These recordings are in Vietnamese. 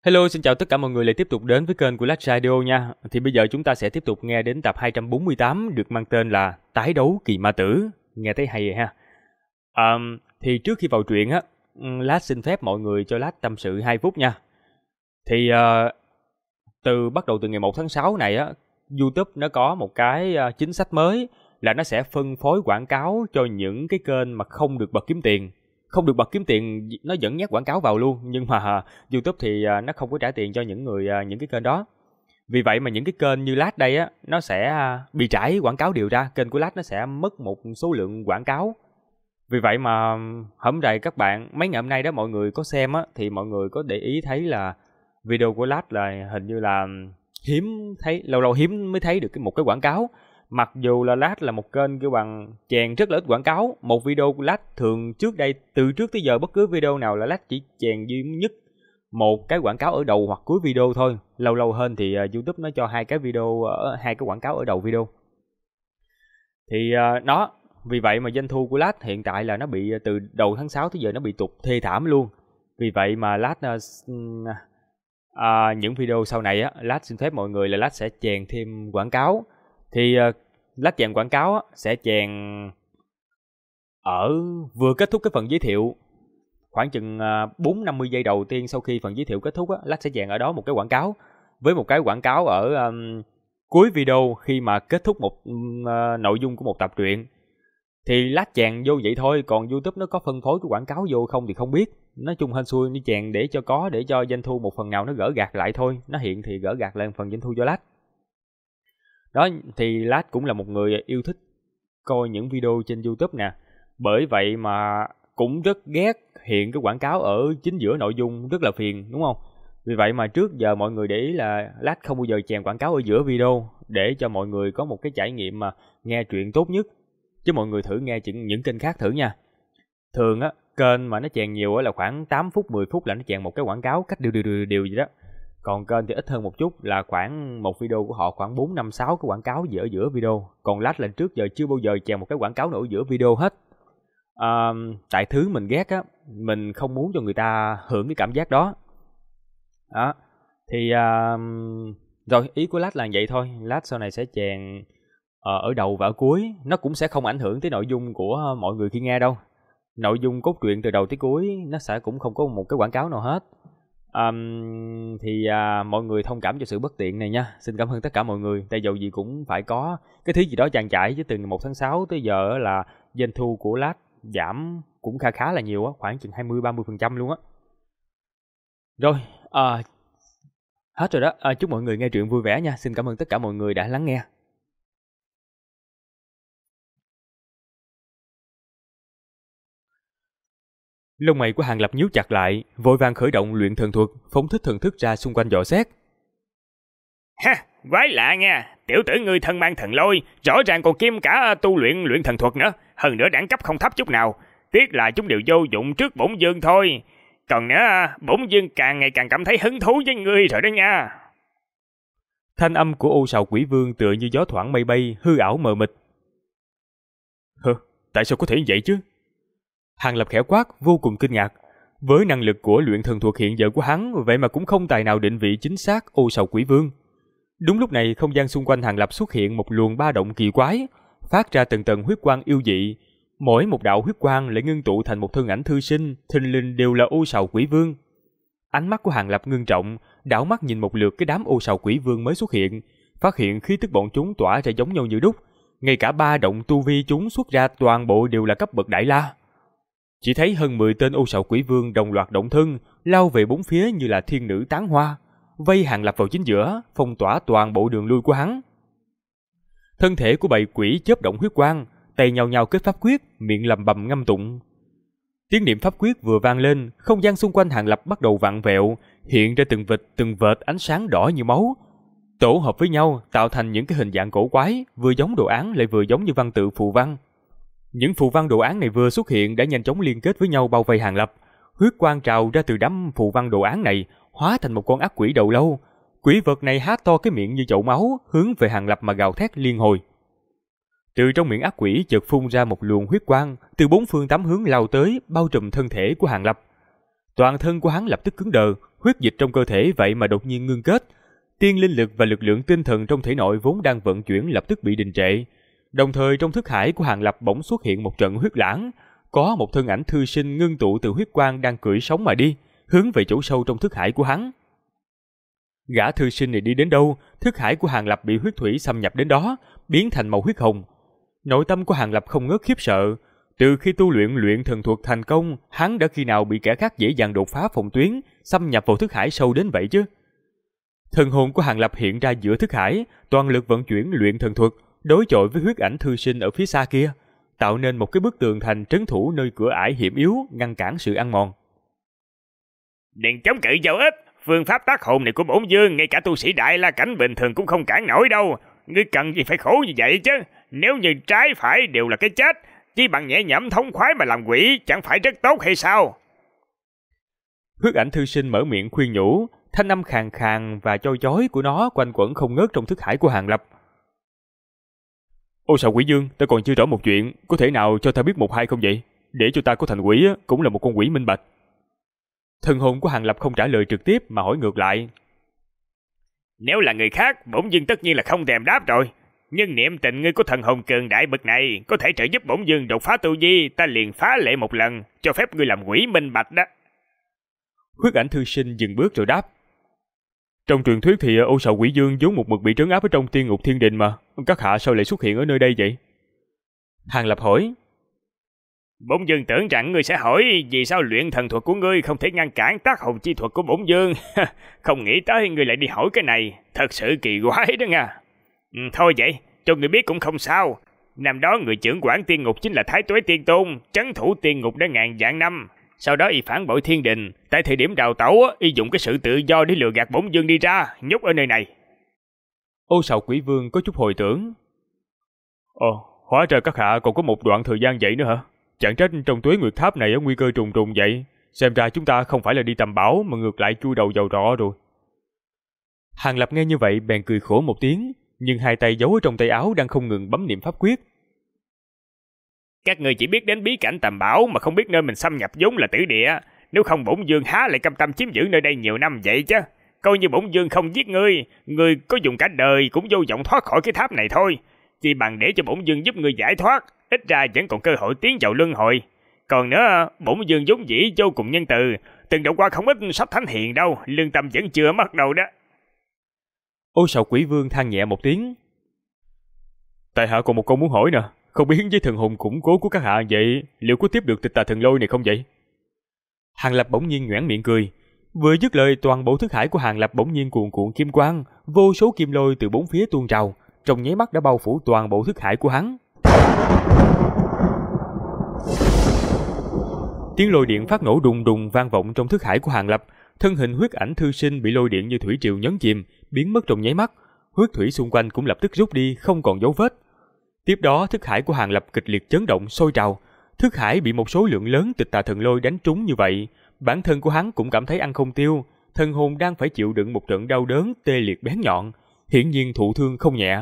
Hello, xin chào tất cả mọi người lại tiếp tục đến với kênh của Lách Radio nha. Thì bây giờ chúng ta sẽ tiếp tục nghe đến tập 248 được mang tên là Tái đấu kỳ ma tử. Nghe thấy hay vậy ha. Thì trước khi vào truyện á, Lách xin phép mọi người cho Lách tâm sự 2 phút nha. Thì bắt đầu từ ngày 1 tháng 6 này á, YouTube nó có một cái chính sách mới là nó sẽ phân phối quảng cáo cho những cái kênh mà không được bật kiếm tiền. Không được bật kiếm tiền, nó vẫn nhét quảng cáo vào luôn, nhưng mà YouTube thì nó không có trả tiền cho những cái kênh đó. Vì vậy mà những cái kênh như Lách đây á, nó sẽ bị trải quảng cáo điều ra, kênh của Lách nó sẽ mất một số lượng quảng cáo. Vì vậy mà hôm nay các bạn, mấy ngày hôm nay đó mọi người có xem á, thì mọi người có để ý thấy là video của Lách là hình như là hiếm thấy, lâu lâu hiếm mới thấy được một cái quảng cáo. Mặc dù là Lách là một kênh kêu bằng chèn rất là ít quảng cáo. Một video của Lách thường trước đây, từ trước tới giờ bất cứ video nào là Lách chỉ chèn duy nhất một cái quảng cáo ở đầu hoặc cuối video thôi. Lâu lâu hơn thì YouTube nó cho hai cái quảng cáo ở đầu video. Thì vì vậy mà doanh thu của Lách hiện tại là nó bị từ đầu tháng 6 tới giờ nó bị tụt thê thảm luôn. Vì vậy mà Lách những video sau này á, Lách xin phép mọi người là Lách sẽ chèn thêm quảng cáo. Thì Lách chèn quảng cáo á, sẽ chèn ở vừa kết thúc cái phần giới thiệu, khoảng chừng 4-50 giây đầu tiên sau khi phần giới thiệu kết thúc á, Lách sẽ chèn ở đó một cái quảng cáo, với một cái quảng cáo ở cuối video khi mà kết thúc một nội dung của một tập truyện. Thì Lách chèn vô vậy thôi, còn YouTube nó có phân phối cái quảng cáo vô không thì không biết. Nói chung hên xui, nó chèn để cho doanh thu một phần nào nó gỡ gạc lại thôi. Nó hiện thì gỡ gạc lại phần doanh thu cho Lách. Đó, thì Lách cũng là một người yêu thích coi những video trên YouTube nè. Bởi vậy mà cũng rất ghét hiện cái quảng cáo ở chính giữa nội dung, rất là phiền, đúng không? Vì vậy mà trước giờ mọi người để ý là Lách không bao giờ chèn quảng cáo ở giữa video, để cho mọi người có một cái trải nghiệm mà nghe truyện tốt nhất. Chứ mọi người thử nghe những kênh khác thử nha. Thường á, kênh mà nó chèn nhiều á là khoảng 8 phút, 10 phút là nó chèn một cái quảng cáo cách điều gì đó. Còn kênh thì ít hơn một chút, là khoảng một video của họ khoảng 4, 5, 6 cái quảng cáo gì ở giữa video. Còn Lách là trước giờ chưa bao giờ chèn một cái quảng cáo nào ở giữa video hết. Tại thứ mình ghét á, mình không muốn cho người ta hưởng cái cảm giác đó. Đó. Thì rồi ý của Lách là vậy thôi. Lách sau này sẽ chèn ở đầu và ở cuối. Nó cũng sẽ không ảnh hưởng tới nội dung của mọi người khi nghe đâu. Nội dung cốt truyện từ đầu tới cuối nó sẽ cũng không có một cái quảng cáo nào hết. Mọi người thông cảm cho sự bất tiện này nha. Xin cảm ơn tất cả mọi người. Tại dầu gì cũng phải có cái thứ gì đó trang trải, chứ từ ngày 1 tháng 6 tới giờ là doanh thu của Lách giảm cũng khá là nhiều á, khoảng chừng 20-30% luôn á. Rồi, hết rồi đó. Chúc mọi người nghe truyện vui vẻ nha. Xin cảm ơn tất cả mọi người đã lắng nghe. Lông mày của Hàng Lập nhíu chặt lại, vội vàng khởi động luyện thần thuật, phóng thích thần thức ra xung quanh dò xét. Ha, quái lạ nha, tiểu tử ngươi thân mang thần lôi, rõ ràng còn kiêm cả tu luyện thần thuật nữa, hơn nữa đẳng cấp không thấp chút nào. Tiếc là chúng đều vô dụng trước bổn dương thôi. Còn nữa, bổn dương càng ngày càng cảm thấy hứng thú với ngươi rồi đó nha. Thanh âm của Ô Sào Quỷ Vương tựa như gió thoảng mây bay, hư ảo mờ mịt. Tại sao có thể vậy chứ? Hàng Lập khẽ quát, vô cùng kinh ngạc. Với năng lực của luyện thần thuật hiện giờ của hắn, vậy mà cũng không tài nào định vị chính xác Ô Sào Quỷ Vương. Đúng lúc này, không gian xung quanh Hàng Lập xuất hiện một luồng ba động kỳ quái, phát ra từng tầng huyết quang yêu dị. Mỗi một đạo huyết quang lại ngưng tụ thành một thân ảnh thư sinh, thình lình đều là Ô Sào Quỷ Vương. Ánh mắt của Hàng Lập ngưng trọng, đảo mắt nhìn một lượt cái đám Ô Sào Quỷ Vương mới xuất hiện, phát hiện khí tức bọn chúng tỏa ra giống nhau như đúc, ngay cả ba động tu vi chúng xuất ra toàn bộ đều là cấp bậc đại la. Chỉ thấy hơn 10 tên Ô Sào Quỷ Vương đồng loạt động thân, lao về bốn phía như là thiên nữ tán hoa, vây Hàng Lập vào chính giữa, phong tỏa toàn bộ đường lui của hắn. Thân thể của bầy quỷ chớp động huyết quang, tay nhao nhao kết pháp quyết, miệng lầm bầm ngâm tụng. Tiếng niệm pháp quyết vừa vang lên, không gian xung quanh Hàng Lập bắt đầu vặn vẹo, hiện ra từng vệt ánh sáng đỏ như máu, tổ hợp với nhau tạo thành những cái hình dạng cổ quái, vừa giống đồ án lại vừa giống như văn tự phù văn. Những phù văn đồ án này vừa xuất hiện đã nhanh chóng liên kết với nhau bao vây Hàng Lập. Huyết quang trào ra từ đám phù văn đồ án này, hóa thành một con ác quỷ đầu lâu. Quỷ vật này há to cái miệng như chậu máu, hướng về Hàng Lập mà gào thét liên hồi. Từ trong miệng ác quỷ chợt phun ra một luồng huyết quang, từ bốn phương tám hướng lao tới, bao trùm thân thể của Hàng Lập. Toàn thân của hắn lập tức cứng đờ, huyết dịch trong cơ thể vậy mà đột nhiên ngưng kết. Tiên linh lực và lực lượng tinh thần trong thể nội vốn đang vận chuyển lập tức bị đình trệ. Đồng thời trong thức hải của Hàng Lập bỗng xuất hiện một trận huyết lãng, có một thân ảnh thư sinh ngưng tụ từ huyết quang đang cưỡi sóng mà đi, hướng về chỗ sâu trong thức hải của hắn. Gã thư sinh này đi đến đâu, thức hải của Hàng Lập bị huyết thủy xâm nhập đến đó, biến thành màu huyết hồng. Nội tâm của Hàng Lập không ngớt khiếp sợ. Từ khi tu luyện luyện thần thuật thành công, hắn đã khi nào bị kẻ khác dễ dàng đột phá phòng tuyến, xâm nhập vào thức hải sâu đến vậy chứ? Thần hồn của Hàng Lập hiện ra giữa thức hải, toàn lực vận chuyển luyện thần thuật, đối chọi với huyết ảnh thư sinh ở phía xa kia, tạo nên một cái bức tường thành trấn thủ nơi cửa ải hiểm yếu, ngăn cản sự ăn mòn. Đừng chống cự vô ích, phương pháp tác hồn này của bổn vương ngay cả tu sĩ đại la cảnh bình thường cũng không cản nổi đâu. Ngươi cần gì phải khổ như vậy chứ? Nếu như trái phải đều là cái chết, chỉ bằng nhẹ nhõm thống khoái mà làm quỷ chẳng phải rất tốt hay sao? Huyết ảnh thư sinh mở miệng khuyên nhủ, thanh âm khàn khàn và choi chói của nó quanh quẩn không ngớt trong thức hải của Hàng Lập. Ô Sào Quỷ Dương, ta còn chưa rõ một chuyện, có thể nào cho ta biết một hai không vậy? Để cho ta có thành quỷ cũng là một con quỷ minh bạch. Thần hồn của Hàng Lập không trả lời trực tiếp mà hỏi ngược lại. Nếu là người khác, bổn vương tất nhiên là không thèm đáp rồi. Nhưng niệm tình ngươi có thần hồn cường đại bậc này, có thể trợ giúp bổn vương đột phá tu vi, ta liền phá lệ một lần, cho phép ngươi làm quỷ minh bạch đó. Huyết ảnh thư sinh dừng bước rồi đáp. Trong truyền thuyết thì Ô Sào Quỷ Dương vốn một mực bị trấn áp ở trong tiên ngục thiên đình mà, các hạ sao lại xuất hiện ở nơi đây vậy? Hàng Lập hỏi. Bổn vương tưởng rằng ngươi sẽ hỏi vì sao luyện thần thuật của ngươi không thể ngăn cản tác hồn chi thuật của bổn vương. Không nghĩ tới ngươi lại đi hỏi cái này, thật sự kỳ quái đó nha. Thôi vậy, cho ngươi biết cũng không sao. Năm đó người trưởng quản tiên ngục chính là Thái Tuế Tiên Tôn, trấn thủ tiên ngục đã ngàn vạn năm. Sau đó y phản bội thiên đình, tại thời điểm đào tẩu y dùng cái sự tự do để lừa gạt bổn vương đi ra, nhốt ở nơi này. Ô Sào Quỷ Vương có chút hồi tưởng. Hóa ra các hạ còn có một đoạn thời gian vậy nữa hả? Chẳng trách trong Tuế Nguyệt Tháp này nguy cơ trùng trùng vậy. Xem ra chúng ta không phải là đi tầm bảo mà ngược lại chui đầu vào rọ rồi. Hàng Lập nghe như vậy bèn cười khổ một tiếng, nhưng hai tay giấu ở trong tay áo đang không ngừng bấm niệm pháp quyết. Các người chỉ biết đến bí cảnh tầm bảo mà không biết nơi mình xâm nhập vốn là tử địa. Nếu không bổn vương há lại cam tâm chiếm giữ nơi đây nhiều năm vậy chứ? Coi như bổn vương không giết ngươi, ngươi có dùng cả đời cũng vô vọng thoát khỏi cái tháp này thôi. Chỉ bằng để cho bổn vương giúp ngươi giải thoát, ít ra vẫn còn cơ hội tiến vào luân hồi. Còn nữa, bổn vương vốn dĩ vô cùng nhân từ, từng độ qua không ít sắp thánh hiền đâu, lương tâm vẫn chưa mất đâu đó. Ô Sào Quỷ Vương than nhẹ một tiếng. Tại hạ còn một câu muốn hỏi nè, không biết với thần hồn củng cố của các hạ vậy, liệu có tiếp được tịch tà thần lôi này không vậy? Hàng Lập bỗng nhiên nhoẻn miệng cười. Vừa dứt lời, toàn bộ thức hải của Hàng Lập bỗng nhiên cuồn cuộn kim quang, vô số kim lôi từ bốn phía tuôn trào, trong nháy mắt đã bao phủ toàn bộ thức hải của hắn. Tiếng lôi điện phát nổ đùng đùng vang vọng trong thức hải của Hàng Lập, thân hình huyết ảnh thư sinh bị lôi điện như thủy triều nhấn chìm, biến mất trong nháy mắt, huyết thủy xung quanh cũng lập tức rút đi, không còn dấu vết. Tiếp đó, thức hải của Hàng Lập kịch liệt chấn động sôi trào, thức hải bị một số lượng lớn tịch tà thần lôi đánh trúng như vậy, bản thân của hắn cũng cảm thấy ăn không tiêu, thần hồn đang phải chịu đựng một trận đau đớn tê liệt bén nhọn, hiển nhiên thụ thương không nhẹ.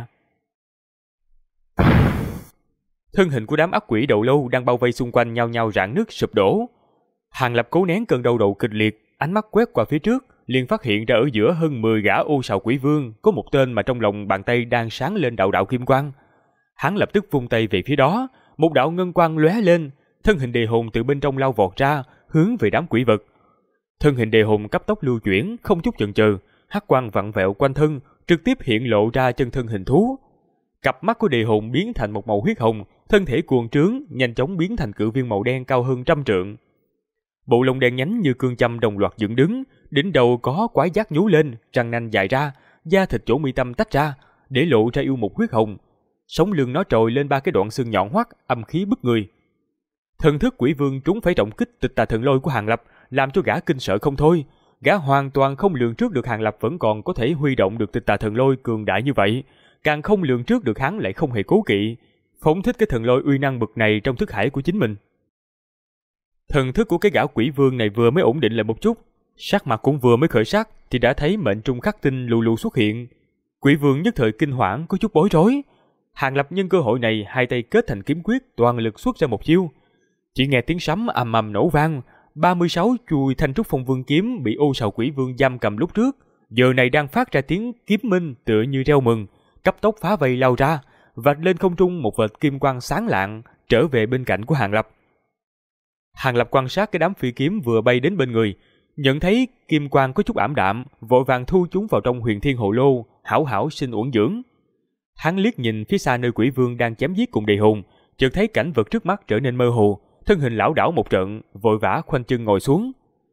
Thân hình của đám ác quỷ đầu lâu đang bao vây xung quanh nhao nhao rạn nứt sụp đổ. Hàng Lập cố nén cơn đau đầu kịch liệt, ánh mắt quét qua phía trước, liền phát hiện ra ở giữa hơn 10 gã Ô Sào Quỷ Vương có một tên mà trong lòng bàn tay đang sáng lên đạo đạo kim quang. Hắn lập tức vung tay về phía đó, một đạo ngân quang lóe lên, thân hình đề hồn từ bên trong lao vọt ra, hướng về đám quỷ vật. Thân hình đề hồn cấp tốc lưu chuyển, không chút chần chừ, hắc quang vặn vẹo quanh thân, trực tiếp hiện lộ ra chân thân hình thú. Cặp mắt của đề hồn biến thành một màu huyết hồng, thân thể cuồng trướng, nhanh chóng biến thành cự viên màu đen cao hơn 100 trượng. Bộ lông đen nhánh như cương châm đồng loạt dựng đứng, đỉnh đầu có quái giác nhú lên, răng nanh dài ra, da thịt chỗ mi tâm tách ra, để lộ ra yêu mục huyết hồng. Sống lưng nó trồi lên 3 cái đoạn xương nhọn hoắt, âm khí bức người. Thần thức quỷ vương trúng phải trọng kích tịch tà thần lôi của Hàng Lập, làm cho gã kinh sợ không thôi. Gã hoàn toàn không lường trước được Hàng Lập vẫn còn có thể huy động được tịch tà thần lôi cường đại như vậy, càng không lường trước được hắn lại không hề cố kỵ, phóng thích cái thần lôi uy năng bậc này trong thức hải của chính mình. Thần thức của cái gã quỷ vương này vừa mới ổn định lại một chút, sắc mặt cũng vừa mới khởi sắc thì đã thấy mệnh trung khắc tinh lù lù xuất hiện. Quỷ vương nhất thời kinh hoảng, có chút bối rối. Hàng Lập nhân cơ hội này hai tay kết thành kiếm quyết, toàn lực xuất ra một chiêu. Chỉ nghe tiếng sấm ầm ầm nổ vang, 36 chuôi Thanh Trúc Phong Vương kiếm bị Ô Sào Quỷ Vương giam cầm lúc trước, giờ này đang phát ra tiếng kiếm minh tựa như reo mừng, cấp tốc phá vây lao ra, vạch lên không trung một vệt kim quang sáng lạng, trở về bên cạnh của Hàng Lập. Hàng Lập quan sát cái đám phi kiếm vừa bay đến bên người, nhận thấy kim quang có chút ảm đạm, vội vàng thu chúng vào trong Huyền Thiên Hồ Lô, hảo hảo sinh uẩn dưỡng. Hắn liếc nhìn phía xa nơi Quỷ Vương đang chém giết cùng Đề Hùng, chợt thấy cảnh vật trước mắt trở nên mơ hồ, thân hình lảo đảo một trận, vội vã khoanh chân ngồi xuống.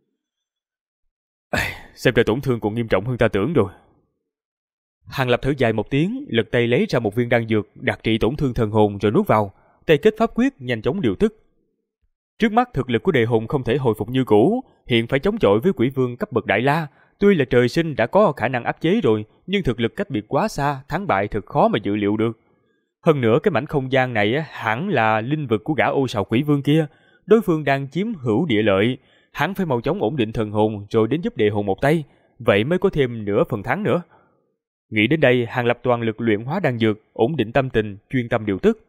Xem ra tổn thương còn nghiêm trọng hơn ta tưởng rồi. Hàng Lập thở dài một tiếng, lật tay lấy ra một viên đan dược đặc trị tổn thương thần hồn rồi nuốt vào, tay kết pháp quyết nhanh chóng điều tức. Trước mắt thực lực của Đề Hùng không thể hồi phục như cũ, hiện phải chống chọi với Quỷ Vương cấp bậc Đại La. Tuy là trời sinh đã có khả năng áp chế rồi, nhưng thực lực cách biệt quá xa, thắng bại thật khó mà dự liệu được. Hơn nữa cái mảnh không gian này hẳn là linh vực của gã Ô Sào Quỷ Vương kia, đối phương đang chiếm hữu địa lợi, hắn phải mau chóng ổn định thần hồn rồi đến giúp Đề Hùng một tay, vậy mới có thêm nửa phần thắng nữa. Nghĩ đến đây, Hàng Lập toàn lực luyện hóa đan dược, ổn định tâm tình, chuyên tâm điều tức.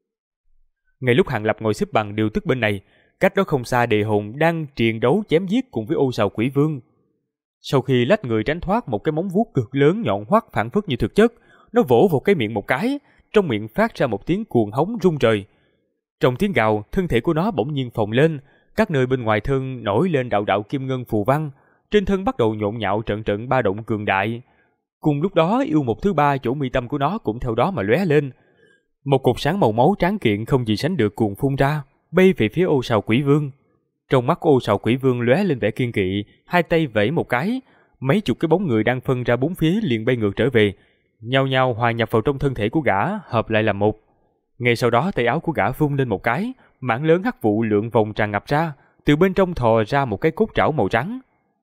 Ngay lúc Hàng Lập ngồi xếp bằng điều tức bên này, cách đó không xa Đề Hùng đang triền đấu chém giết cùng với Ô Sào Quỷ Vương. Sau khi lách người tránh thoát một cái móng vuốt cực lớn nhọn hoắt phảng phất như thực chất, nó vỗ vào cái miệng một cái, trong miệng phát ra một tiếng cuồng hống rung trời. Trong tiếng gào, thân thể của nó bỗng nhiên phồng lên, các nơi bên ngoài thân nổi lên đạo đạo kim ngân phù văn, trên thân bắt đầu nhộn nhạo trận trận ba động cường đại. Cùng lúc đó, yêu mục thứ ba chỗ mi tâm của nó cũng theo đó mà lóe lên. Một cột sáng màu máu tráng kiện không gì sánh được cuồng phun ra, bay về phía Ô Sào Quỷ Vương. Trong mắt Ô Sào Quỷ Vương lóe lên vẻ kiên kỵ, hai tay vẫy một cái, mấy chục cái bóng người đang phân ra bốn phía liền bay ngược trở về, nhao nhao hòa nhập vào trong thân thể của gã, hợp lại làm một. Ngay sau đó tay áo của gã vung lên một cái, mảng lớn hắc vụ lượn vòng tràn ngập ra, từ bên trong thò ra một cái cốt trảo màu trắng.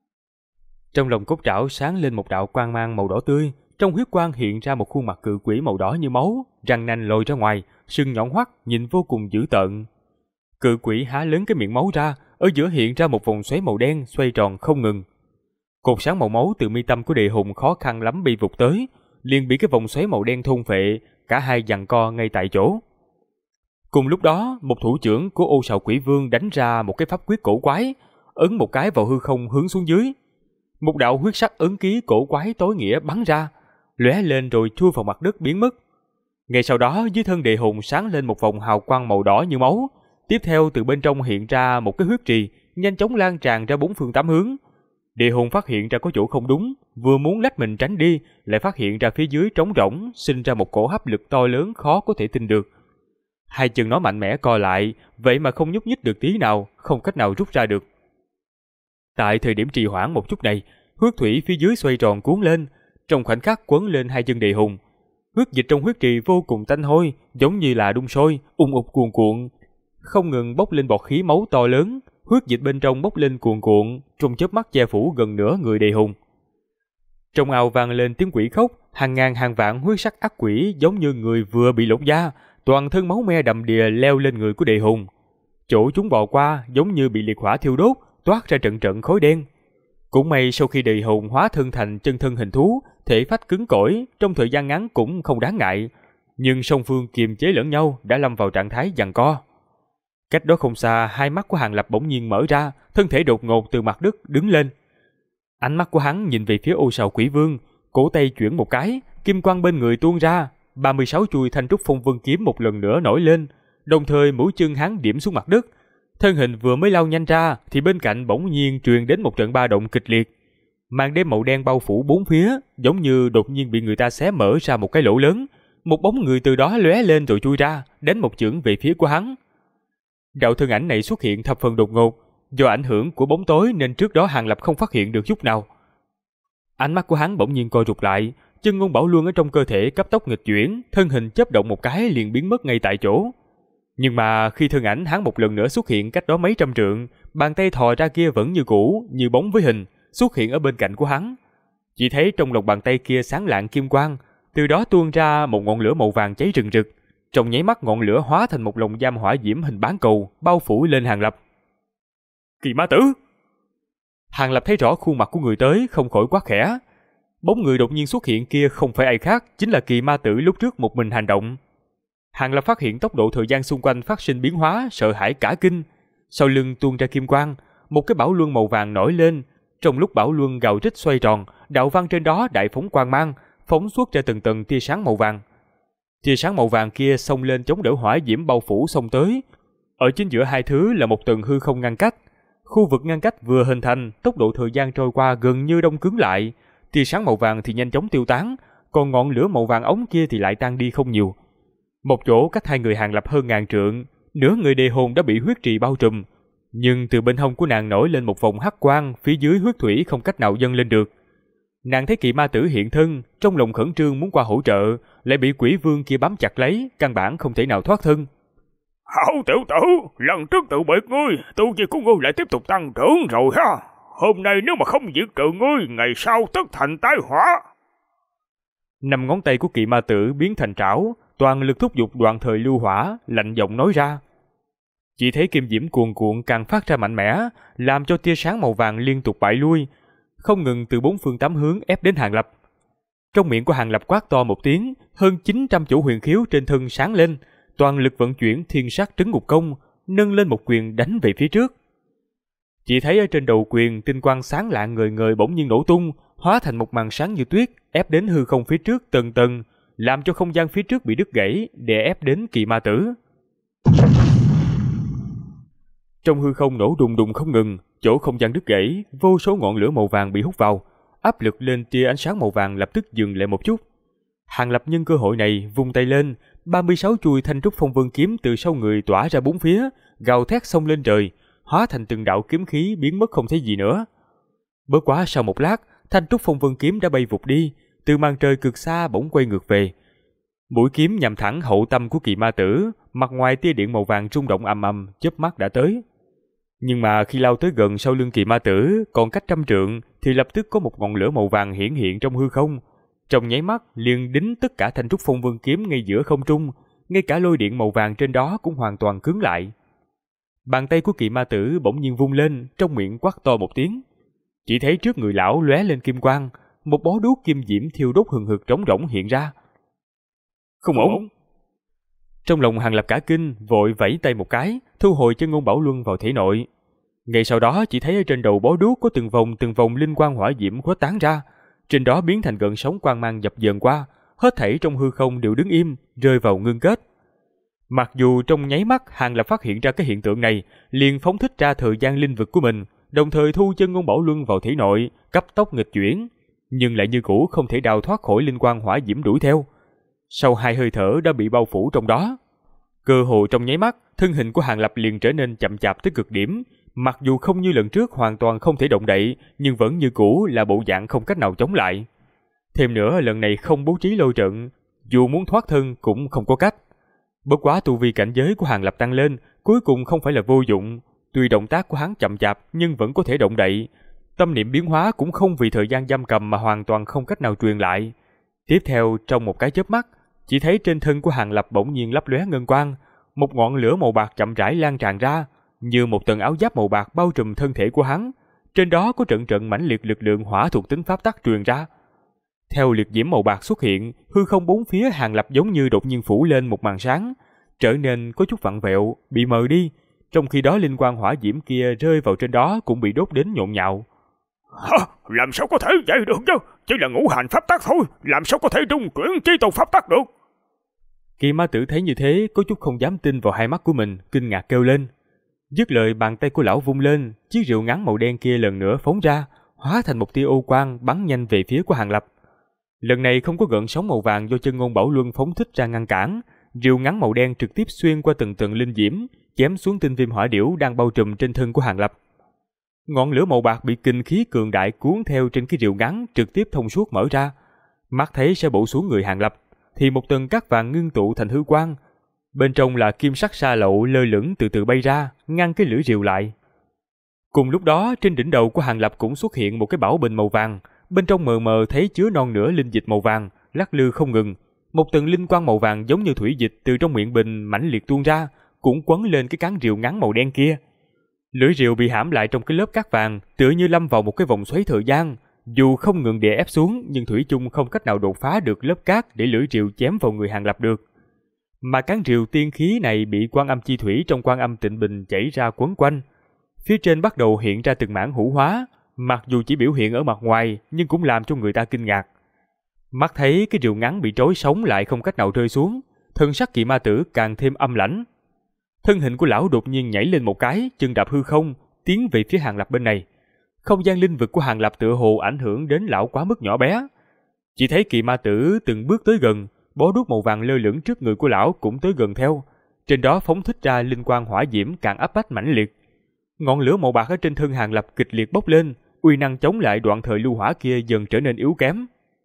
Trong lòng cốt trảo sáng lên một đạo quang mang màu đỏ tươi, trong huyết quang hiện ra một khuôn mặt cự quỷ màu đỏ như máu, răng nanh lồi ra ngoài, sừng nhọn hoắt, nhìn vô cùng dữ tợn. Cự quỷ há lớn cái miệng máu ra, ở giữa hiện ra một vòng xoáy màu đen xoay tròn không ngừng. Cột sáng màu máu từ mi tâm của Đề Hùng khó khăn lắm bị vụt tới, liền bị cái vòng xoáy màu đen thôn phệ, cả hai giằng co ngay tại chỗ. Cùng lúc đó, một thủ trưởng của Ô Sào Quỷ Vương đánh ra một cái pháp quyết cổ quái, ấn một cái vào hư không hướng xuống dưới. Một đạo huyết sắc ấn ký cổ quái tối nghĩa bắn ra, lóe lên rồi chui vào mặt đất biến mất. Ngay sau đó, dưới thân Đề Hùng sáng lên một vòng hào quang màu đỏ như máu. Tiếp theo từ bên trong hiện ra một cái huyết trì, nhanh chóng lan tràn ra bốn phương tám hướng. Đề Hùng phát hiện ra có chỗ không đúng, vừa muốn lách mình tránh đi, lại phát hiện ra phía dưới trống rỗng, sinh ra một cổ hấp lực to lớn khó có thể tin được. Hai chân nó mạnh mẽ co lại, vậy mà không nhúc nhích được tí nào, không cách nào rút ra được. Tại thời điểm trì hoãn một chút này, huyết thủy phía dưới xoay tròn cuốn lên, trong khoảnh khắc quấn lên hai chân Đề Hùng. Huyết dịch trong huyết trì vô cùng tanh hôi, giống như là đun sôi, ùn ục cuồn cuộn, không ngừng bốc lên bọt khí máu to lớn, huyết dịch bên trong bốc lên cuồn cuộn, trong chớp mắt che phủ gần nửa người Đề Hùng. Trong ao vang lên tiếng quỷ khóc, hàng ngàn hàng vạn huyết sắc ác quỷ giống như người vừa bị lột da, toàn thân máu me đầm đìa leo lên người của Đề Hùng. Chỗ chúng bò qua giống như bị liệt hỏa thiêu đốt, toát ra trận trận khói đen. Cũng may sau khi Đề Hùng hóa thân thành chân thân hình thú, thể phách cứng cỏi, trong thời gian ngắn cũng không đáng ngại, nhưng song phương kiềm chế lẫn nhau đã lâm vào trạng thái giằng co. Cách đó không xa, hai mắt của Hàng Lập bỗng nhiên mở ra, thân thể đột ngột từ mặt đất đứng lên. Ánh mắt của hắn nhìn về phía Ô Sào Quỷ Vương, cổ tay chuyển một cái, kim quang bên người tuôn ra, 36 chuôi Thanh Trúc Phong Vân kiếm một lần nữa nổi lên, đồng thời mũi chân hắn điểm xuống mặt đất. Thân hình vừa mới lao nhanh ra thì bên cạnh bỗng nhiên truyền đến một trận ba động kịch liệt. Màn đêm màu đen bao phủ bốn phía, giống như đột nhiên bị người ta xé mở ra một cái lỗ lớn, một bóng người từ đó lóe lên rồi chui ra, đánh một chưởng về phía của hắn. Đạo thân ảnh này xuất hiện thập phần đột ngột, do ảnh hưởng của bóng tối nên trước đó Hàng Lập không phát hiện được chút nào. Ánh mắt của hắn bỗng nhiên co rụt lại, chân ngôn bảo luân ở trong cơ thể cấp tốc nghịch chuyển, thân hình chớp động một cái liền biến mất ngay tại chỗ. Nhưng mà khi thân ảnh hắn một lần nữa xuất hiện cách đó mấy trăm trượng, bàn tay thò ra kia vẫn như cũ, như bóng với hình, xuất hiện ở bên cạnh của hắn. Chỉ thấy trong lòng bàn tay kia sáng lạng kim quang, từ đó tuôn ra một ngọn lửa màu vàng cháy rừng rực. Trong nháy mắt ngọn lửa hóa thành một lồng giam hỏa diễm hình bán cầu, bao phủ lên Hàng Lập. Kỳ ma tử! Hàng Lập thấy rõ khuôn mặt của người tới, không khỏi quát khẽ. Bóng người đột nhiên xuất hiện kia không phải ai khác, chính là kỳ ma tử lúc trước một mình hành động. Hàng Lập phát hiện tốc độ thời gian xung quanh phát sinh biến hóa, sợ hãi cả kinh. Sau lưng tuôn ra kim quang, một cái bảo luân màu vàng nổi lên. Trong lúc bảo luân gào rít xoay tròn, đạo văn trên đó đại phóng quang mang, phóng xuất ra từng tầng tia sáng màu vàng. Tia sáng màu vàng kia xông lên chống đỡ hỏa diễm bao phủ xông tới. Ở chính giữa hai thứ là một tầng hư không ngăn cách. Khu vực ngăn cách vừa hình thành, tốc độ thời gian trôi qua gần như đông cứng lại. Tia sáng màu vàng thì nhanh chóng tiêu tán, còn ngọn lửa màu vàng ống kia thì lại tan đi không nhiều. Một chỗ cách hai người Hàng Lập hơn 1000 trượng, nửa người đề hồn đã bị huyết trì bao trùm. Nhưng từ bên hông của nàng nổi lên một vòng hắc quang, phía dưới huyết thủy không cách nào dâng lên được. Nàng thấy Kỵ Ma Tử hiện thân, trong lòng khẩn trương muốn qua hỗ trợ, lại bị quỷ vương kia bám chặt lấy, căn bản không thể nào thoát thân. Hảo tiểu tử, lần trước tự biệt ngươi, tu vi của ngươi lại tiếp tục tăng trưởng rồi ha. Hôm nay nếu mà không diệt trừ ngươi, ngày sau tất thành tai họa. 5 ngón tay của Kỵ Ma Tử biến thành trảo, toàn lực thúc giục đoạn thời lưu hỏa, lạnh giọng nói ra. Chỉ thấy kim diễm cuồn cuộn càng phát ra mạnh mẽ, làm cho tia sáng màu vàng liên tục bại lui, không ngừng từ 4 phương 8 hướng ép đến Hàng Lập. Trong miệng của Hàng Lập quát to một tiếng, hơn 900 chỗ huyền khiếu trên thân sáng lên, toàn lực vận chuyển thiên sát trấn ngục công, nâng lên một quyền đánh về phía trước. Chỉ thấy ở trên đầu quyền tinh quang sáng lạng ngời ngời bỗng nhiên nổ tung, hóa thành một màn sáng như tuyết, ép đến hư không phía trước tầng tầng, làm cho không gian phía trước bị đứt gãy, để ép đến Kỵ Ma Tử. Trong hư không nổ đùng đùng không ngừng, chỗ không gian đứt gãy, vô số ngọn lửa màu vàng bị hút vào, áp lực lên tia ánh sáng màu vàng lập tức dừng lại một chút. Hàng Lập nhân cơ hội này vung tay lên, 36 chuôi thanh trúc phong vân kiếm từ sau người tỏa ra bốn phía, gào thét xông lên trời, hóa thành từng đạo kiếm khí biến mất không thấy gì nữa. Bất quá sau một lát, thanh trúc phong vân kiếm đã bay vụt đi, từ màn trời cực xa bỗng quay ngược về. Mũi kiếm nhằm thẳng hậu tâm của Kỵ Ma Tử, mặt ngoài tia điện màu vàng rung động ầm ầm, chớp mắt đã tới. Nhưng mà khi lao tới gần sau lưng Kỵ Ma Tử, còn cách 100 trượng, thì lập tức có một ngọn lửa màu vàng hiển hiện trong hư không. Trong nháy mắt liền đính tất cả thanh trúc phong vân kiếm ngay giữa không trung, ngay cả lôi điện màu vàng trên đó cũng hoàn toàn cứng lại. Bàn tay của Kỵ Ma Tử bỗng nhiên vung lên, trong miệng quát to một tiếng. Chỉ thấy trước người lão lóe lên kim quang, một bó đuốc kim diễm thiêu đốt hừng hực trống rỗng hiện ra. Không ổn. Trong lòng Hàng Lập cả kinh, vội vẫy tay một cái, thu hồi chân ngôn bảo luân vào thể nội. Ngay sau đó chỉ thấy ở trên đầu bó đuốc có từng vòng linh quang hỏa diễm khuếch tán ra, trên đó biến thành gợn sóng quang mang dập dờn qua, hết thảy trong hư không đều đứng im, rơi vào ngưng kết. Mặc dù trong nháy mắt Hàng Lập phát hiện ra cái hiện tượng này, liền phóng thích ra thời gian linh vực của mình, đồng thời thu chân ngôn bảo luân vào thể nội, cấp tốc nghịch chuyển, nhưng lại như cũ không thể đào thoát khỏi linh quang hỏa diễm đuổi theo. Sau 2 hơi thở đã bị bao phủ trong đó. Cơ hồ trong nháy mắt, thân hình của Hàng Lập liền trở nên chậm chạp tới cực điểm, mặc dù không như lần trước hoàn toàn không thể động đậy, nhưng vẫn như cũ là bộ dạng không cách nào chống lại. Thêm nữa, lần này không bố trí lôi trận, dù muốn thoát thân cũng không có cách. Bất quá tu vi cảnh giới của Hàng Lập tăng lên, cuối cùng không phải là vô dụng. Tuy động tác của hắn chậm chạp nhưng vẫn có thể động đậy. Tâm niệm biến hóa cũng không vì thời gian giam cầm mà hoàn toàn không cách nào truyền lại. Tiếp theo, trong một cái chớp mắt, chỉ thấy trên thân của Hàng Lập bỗng nhiên lấp lóe ngân quang, một ngọn lửa màu bạc chậm rãi lan tràn ra, như một tầng áo giáp màu bạc bao trùm thân thể của hắn. Trên đó có trận trận mãnh liệt lực lượng hỏa thuộc tính pháp tắc truyền ra. Theo liệt diễm màu bạc xuất hiện, hư không bốn phía Hàng Lập giống như đột nhiên phủ lên một màn sáng, trở nên có chút vặn vẹo, bị mờ đi. Trong khi đó linh quang hỏa diễm kia rơi vào trên đó cũng bị đốt đến nhộn nhạo. Làm sao có thể vậy được chứ? Chỉ là ngũ hành pháp tắc thôi, làm sao có thể trung chuyển chi tộc pháp tắc được? Kỵ Ma Tử thấy như thế, có chút không dám tin vào hai mắt của mình, kinh ngạc kêu lên. Dứt lời, bàn tay của lão vung lên, chiếc rìu ngắn màu đen kia lần nữa phóng ra, hóa thành một tia ô quang bắn nhanh về phía của Hàng Lập. Lần này không có gợn sóng màu vàng do chân ngôn bảo luân phóng thích ra ngăn cản, rìu ngắn màu đen trực tiếp xuyên qua từng tầng linh diễm, chém xuống tinh viêm hỏa điểu đang bao trùm trên thân của Hàng Lập. Ngọn lửa màu bạc bị kinh khí cường đại cuốn theo trên cái rìu ngắn trực tiếp thông suốt mở ra, mắt thấy sẽ bổ xuống người Hàng Lập, thì một tầng cát vàng ngưng tụ thành hư quang. Bên trong là kim sắc sa lậu lơ lửng từ từ bay ra, ngăn cái lưỡi rìu lại. Cùng lúc đó, trên đỉnh đầu của Hàng Lập cũng xuất hiện một cái bảo bình màu vàng, bên trong mờ mờ thấy chứa non nửa linh dịch màu vàng, lắc lư không ngừng. Một tầng linh quang màu vàng giống như thủy dịch từ trong miệng bình mãnh liệt tuôn ra, cũng quấn lên cái cán rìu ngắn màu đen kia. Lưỡi rìu bị hãm lại trong cái lớp cát vàng, tựa như lâm vào một cái vòng xoáy thời gian. Dù không ngừng đè ép xuống, nhưng thủy chung không cách nào đột phá được lớp cát để lưỡi rìu chém vào người Hàng Lập được. Mà cán rìu tiên khí này bị Quan Âm chi thủy trong Quan Âm Tịnh Bình chảy ra quấn quanh. Phía trên bắt đầu hiện ra từng mảng hữu hóa, mặc dù chỉ biểu hiện ở mặt ngoài nhưng cũng làm cho người ta kinh ngạc. Mắt thấy cái rìu ngắn bị trói sống lại không cách nào rơi xuống, thân sắc Kỵ Ma Tử càng thêm âm lãnh. Thân hình của lão đột nhiên nhảy lên một cái, chân đạp hư không, tiến về phía Hàng Lập bên này. Không gian linh vực của Hàng Lập tựa hồ ảnh hưởng đến lão quá mức nhỏ bé. Chỉ thấy Kỵ Ma Tử từng bước tới gần, bó đuốc màu vàng lơ lửng trước người của lão cũng tới gần theo. Trên đó phóng thích ra linh quang hỏa diễm càng áp bách mãnh liệt. Ngọn lửa màu bạc ở trên thân Hàng Lập kịch liệt bốc lên, uy năng chống lại đoạn thời lưu hỏa kia dần trở nên yếu kém.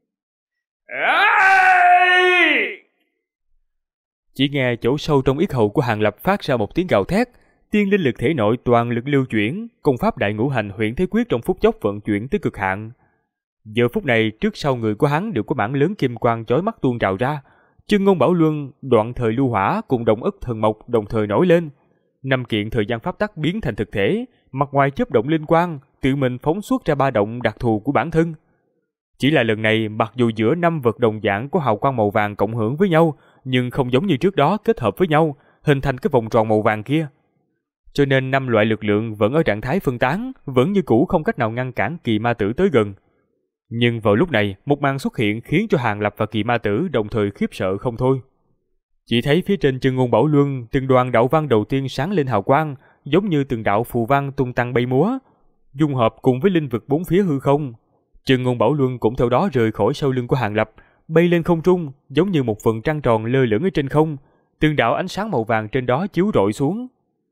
Chỉ nghe chỗ sâu trong yết hầu của Hàng Lập phát ra một tiếng gào thét, tiên linh lực thể nội toàn lực lưu chuyển, công pháp đại ngũ hành huyễn thế quyết trong phút chốc vận chuyển tới cực hạn. Giờ phút này trước sau người của hắn đều có mảng lớn kim quang chói mắt tuôn trào ra, Chân Ngôn Bảo Luân, đoạn thời lưu hỏa cùng Đồng Ức Thần Mộc đồng thời nổi lên. 5 kiện thời gian pháp tắc biến thành thực thể, mặt ngoài chớp động linh quang, tự mình phóng xuất ra 3 động đặc thù của bản thân. Chỉ là lần này, mặc dù giữa 5 vật đồng dạng có hào quang màu vàng cộng hưởng với nhau, nhưng không giống như trước đó kết hợp với nhau, hình thành cái vòng tròn màu vàng kia. Cho nên 5 loại lực lượng vẫn ở trạng thái phân tán, vẫn như cũ không cách nào ngăn cản Kỵ Ma Tử tới gần. Nhưng vào lúc này, một màn xuất hiện khiến cho Hàng Lập và Kỵ Ma Tử đồng thời khiếp sợ không thôi. Chỉ thấy phía trên Chân Ngôn Bảo Luân, từng đoàn đạo văn đầu tiên sáng lên hào quang, giống như từng đạo phù văn tung tăng bay múa, dung hợp cùng với linh vực bốn phía hư không. Chân Ngôn Bảo Luân cũng theo đó rời khỏi sau lưng của Hàng Lập, bay lên không trung, giống như một phần trăng tròn lơ lửng ở trên không, từng đạo ánh sáng màu vàng trên đó chiếu rọi xuống.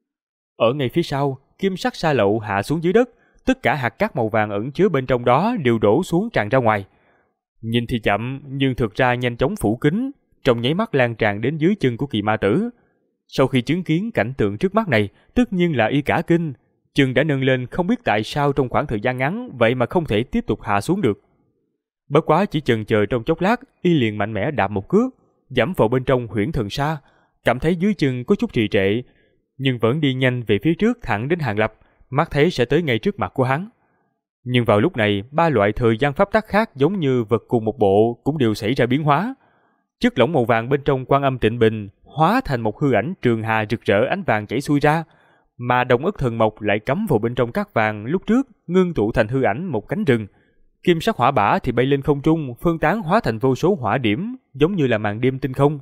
Ở ngay phía sau, kim sắc sa lậu hạ xuống dưới đất, tất cả hạt cát màu vàng ẩn chứa bên trong đó đều đổ xuống tràn ra ngoài. Nhìn thì chậm, nhưng thực ra nhanh chóng phủ kín, trong nháy mắt lan tràn đến dưới chân của Kỵ Ma Tử. Sau khi chứng kiến cảnh tượng trước mắt này, tất nhiên là y cả kinh, chân đã nâng lên không biết tại sao trong khoảng thời gian ngắn vậy mà không thể tiếp tục hạ xuống được. Bất quá chỉ chần chờ trong chốc lát, y liền mạnh mẽ đạp một cước, giẫm vào bên trong huyễn thần sa, cảm thấy dưới chân có chút trì trệ, nhưng vẫn đi nhanh về phía trước thẳng đến Hàng Lập, mắt thấy sẽ tới ngay trước mặt của hắn. Nhưng vào lúc này, 3 loại thời gian pháp tắc khác giống như vật cùng một bộ cũng đều xảy ra biến hóa. Chất lỏng màu vàng bên trong Quan Âm Tịnh Bình hóa thành một hư ảnh trường hà rực rỡ ánh vàng chảy xuôi ra, mà Đồng Ức Thần Mộc lại cắm vào bên trong cát vàng lúc trước, ngưng tụ thành hư ảnh một cánh rừng. Kim sắc hỏa bả thì bay lên không trung, phân tán hóa thành vô số hỏa điểm, giống như là màn đêm tinh không.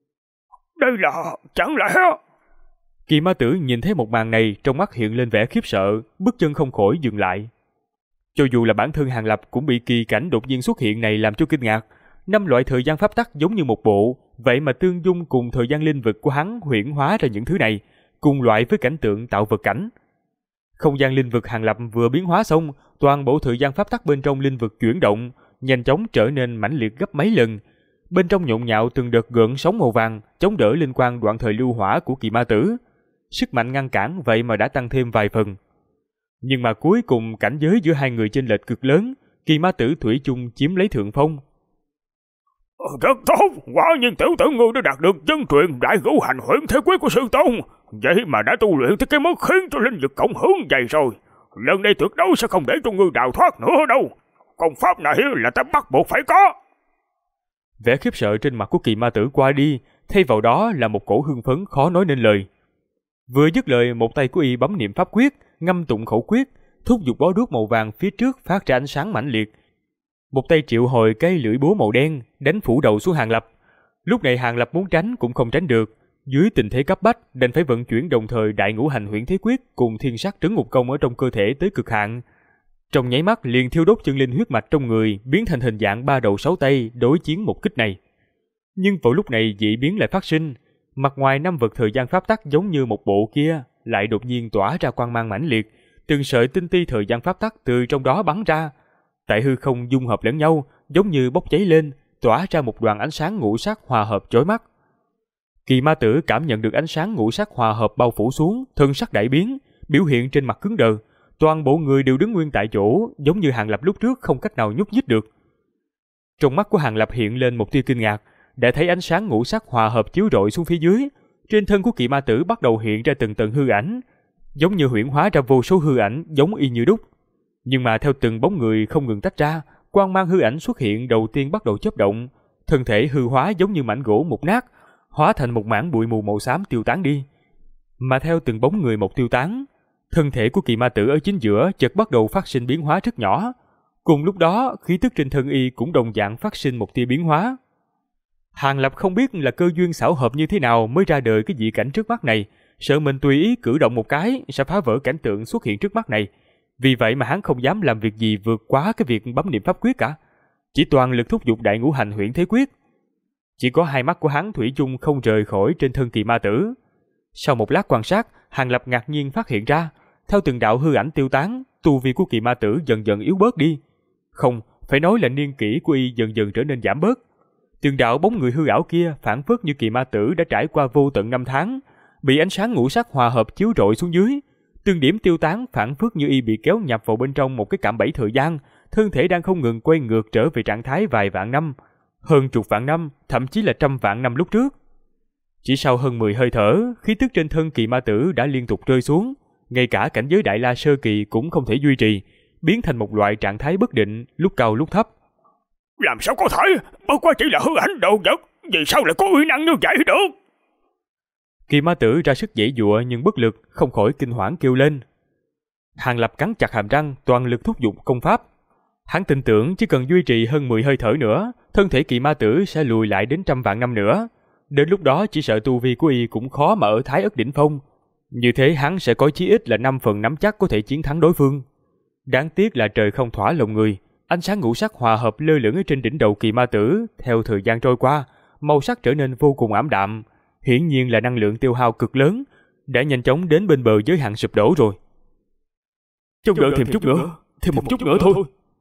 Đây là chẳng lẽ... Kỵ Ma Tử nhìn thấy một màn này, trong mắt hiện lên vẻ khiếp sợ, bước chân không khỏi dừng lại. Cho dù là bản thân Hàng Lập cũng bị kỳ cảnh đột nhiên xuất hiện này làm cho kinh ngạc. 5 loại thời gian pháp tắc giống như một bộ, vậy mà tương dung cùng thời gian linh vực của hắn huyễn hóa ra những thứ này, cùng loại với cảnh tượng tạo vật cảnh. Không gian linh vực Hàng Lập vừa biến hóa xong, toàn bộ thời gian pháp tắc bên trong linh vực chuyển động, nhanh chóng trở nên mãnh liệt gấp mấy lần. Bên trong nhộn nhạo từng đợt gợn sóng màu vàng, chống đỡ linh quang đoạn thời lưu hỏa của Kỵ Ma Tử. Sức mạnh ngăn cản vậy mà đã tăng thêm vài phần. Nhưng mà cuối cùng cảnh giới giữa hai người chênh lệch cực lớn, Kỵ Ma Tử thủy chung chiếm lấy thượng phong. Rất tốt, quả nhiên tiểu tử ngươi đã đạt được chân truyền đại ngũ hành huyễn thế quyết của sư tôn, vậy mà đã tu luyện tới cái mức khiến cho linh lực cộng hưởng vậy rồi. Lần này tuyệt đối sẽ không để cho ngươi đào thoát nữa đâu. Công pháp này là ta bắt buộc phải có. Vẻ khiếp sợ trên mặt của Kỵ Ma Tử qua đi, thay vào đó là một cổ hưng phấn khó nói nên lời. Vừa dứt lời, một tay của y bấm niệm pháp quyết, ngâm tụng khẩu quyết, thúc giục bó đuốc màu vàng phía trước phát ra ánh sáng mãnh liệt. Một tay triệu hồi cây lưỡi búa màu đen, đánh phủ đầu xuống Hàng Lập. Lúc này Hàng Lập muốn tránh cũng không tránh được, dưới tình thế cấp bách, đành phải vận chuyển đồng thời đại ngũ hành huyễn thế quyết cùng thiên sắc trấn ngục công ở trong cơ thể tới cực hạn. Trong nháy mắt liền thiêu đốt chân linh huyết mạch trong người, biến thành hình dạng 3 đầu 6 tay đối chiến một kích này. Nhưng vào lúc này dị biến lại phát sinh, mặt ngoài 5 vật thời gian pháp tắc giống như một bộ kia lại đột nhiên tỏa ra quang mang mãnh liệt, từng sợi tinh ti thời gian pháp tắc từ trong đó bắn ra, tại hư không dung hợp lẫn nhau, giống như bốc cháy lên, tỏa ra một đoàn ánh sáng ngũ sắc hòa hợp chói mắt. Kỵ Ma Tử cảm nhận được ánh sáng ngũ sắc hòa hợp bao phủ xuống, thân sắc đại biến, biểu hiện trên mặt cứng đờ, toàn bộ người đều đứng nguyên tại chỗ, giống như Hàng Lập lúc trước không cách nào nhúc nhích được. Trong mắt của Hàng Lập hiện lên một tia kinh ngạc, đã thấy ánh sáng ngũ sắc hòa hợp chiếu rọi xuống phía dưới, trên thân của Kỵ Ma Tử bắt đầu hiện ra từng tầng hư ảnh, giống như huyễn hóa ra vô số hư ảnh giống y như đúc. Nhưng mà theo từng bóng người không ngừng tách ra, quang mang hư ảnh xuất hiện đầu tiên bắt đầu chớp động, thân thể hư hóa giống như mảnh gỗ mục nát, hóa thành một mảng bụi mù màu xám tiêu tán đi. Mà theo từng bóng người một tiêu tán, Thân thể của kỳ ma tử ở chính giữa chợt bắt đầu phát sinh biến hóa rất nhỏ. Cùng lúc đó, khí tức trên thân y cũng đồng dạng phát sinh một tia biến hóa. Hàng Lập không biết là cơ duyên xảo hợp như thế nào mới ra đời cái dị cảnh trước mắt này, sợ mình tùy ý cử động một cái sẽ phá vỡ cảnh tượng xuất hiện trước mắt này. Vì vậy mà hắn không dám làm việc gì vượt quá cái việc bấm niệm pháp quyết cả, chỉ toàn lực thúc giục đại ngũ hành huyễn thế quyết. Chỉ có hai mắt của hắn thủy chung không rời khỏi trên thân kỳ ma tử. Sau một lát quan sát, Hàng Lập ngạc nhiên phát hiện ra, theo từng đạo hư ảnh tiêu tán, tu vi của kỳ ma tử dần dần yếu bớt đi. Không, phải nói là niên kỷ của y dần dần trở nên giảm bớt. Từng đạo bóng người hư ảo kia phản phất như kỳ ma tử đã trải qua vô tận năm tháng, bị ánh sáng ngũ sắc hòa hợp chiếu rọi xuống dưới. Từng điểm tiêu tán phản phất như y bị kéo nhập vào bên trong một cái cạm bẫy thời gian, thân thể đang không ngừng quay ngược trở về trạng thái vài vạn năm, hơn chục vạn năm, thậm chí là trăm vạn năm lúc trước. Chỉ sau hơn 10 hơi thở, khí tức trên thân kỳ ma tử đã liên tục rơi xuống, ngay cả cảnh giới đại la sơ kỳ cũng không thể duy trì, biến thành một loại trạng thái bất định, lúc cao lúc thấp. Làm sao có thể, bất quá chỉ là hư ảnh đồ vật, vì sao lại có uy năng như vậy được? Kỳ ma tử ra sức giãy giụa nhưng bất lực, không khỏi kinh hoảng kêu lên. Hàng Lập cắn chặt hàm răng, toàn lực thúc giục công pháp. Hắn tin tưởng chỉ cần duy trì hơn 10 hơi thở nữa, thân thể kỳ ma tử sẽ lùi lại đến trăm vạn năm nữa. Đến lúc đó chỉ sợ tu vi của y cũng khó mà ở Thái Ất đỉnh phong. Như thế hắn sẽ có chí ít là 5 phần nắm chắc có thể chiến thắng đối phương. Đáng tiếc là trời không thỏa lòng người, ánh sáng ngũ sắc hòa hợp lơ lửng ở trên đỉnh đầu kỳ ma tử, theo thời gian trôi qua, màu sắc trở nên vô cùng ảm đạm, hiển nhiên là năng lượng tiêu hao cực lớn, đã nhanh chóng đến bên bờ giới hạn sụp đổ rồi. Chống đỡ thêm chút nữa, thêm một chút nữa thôi.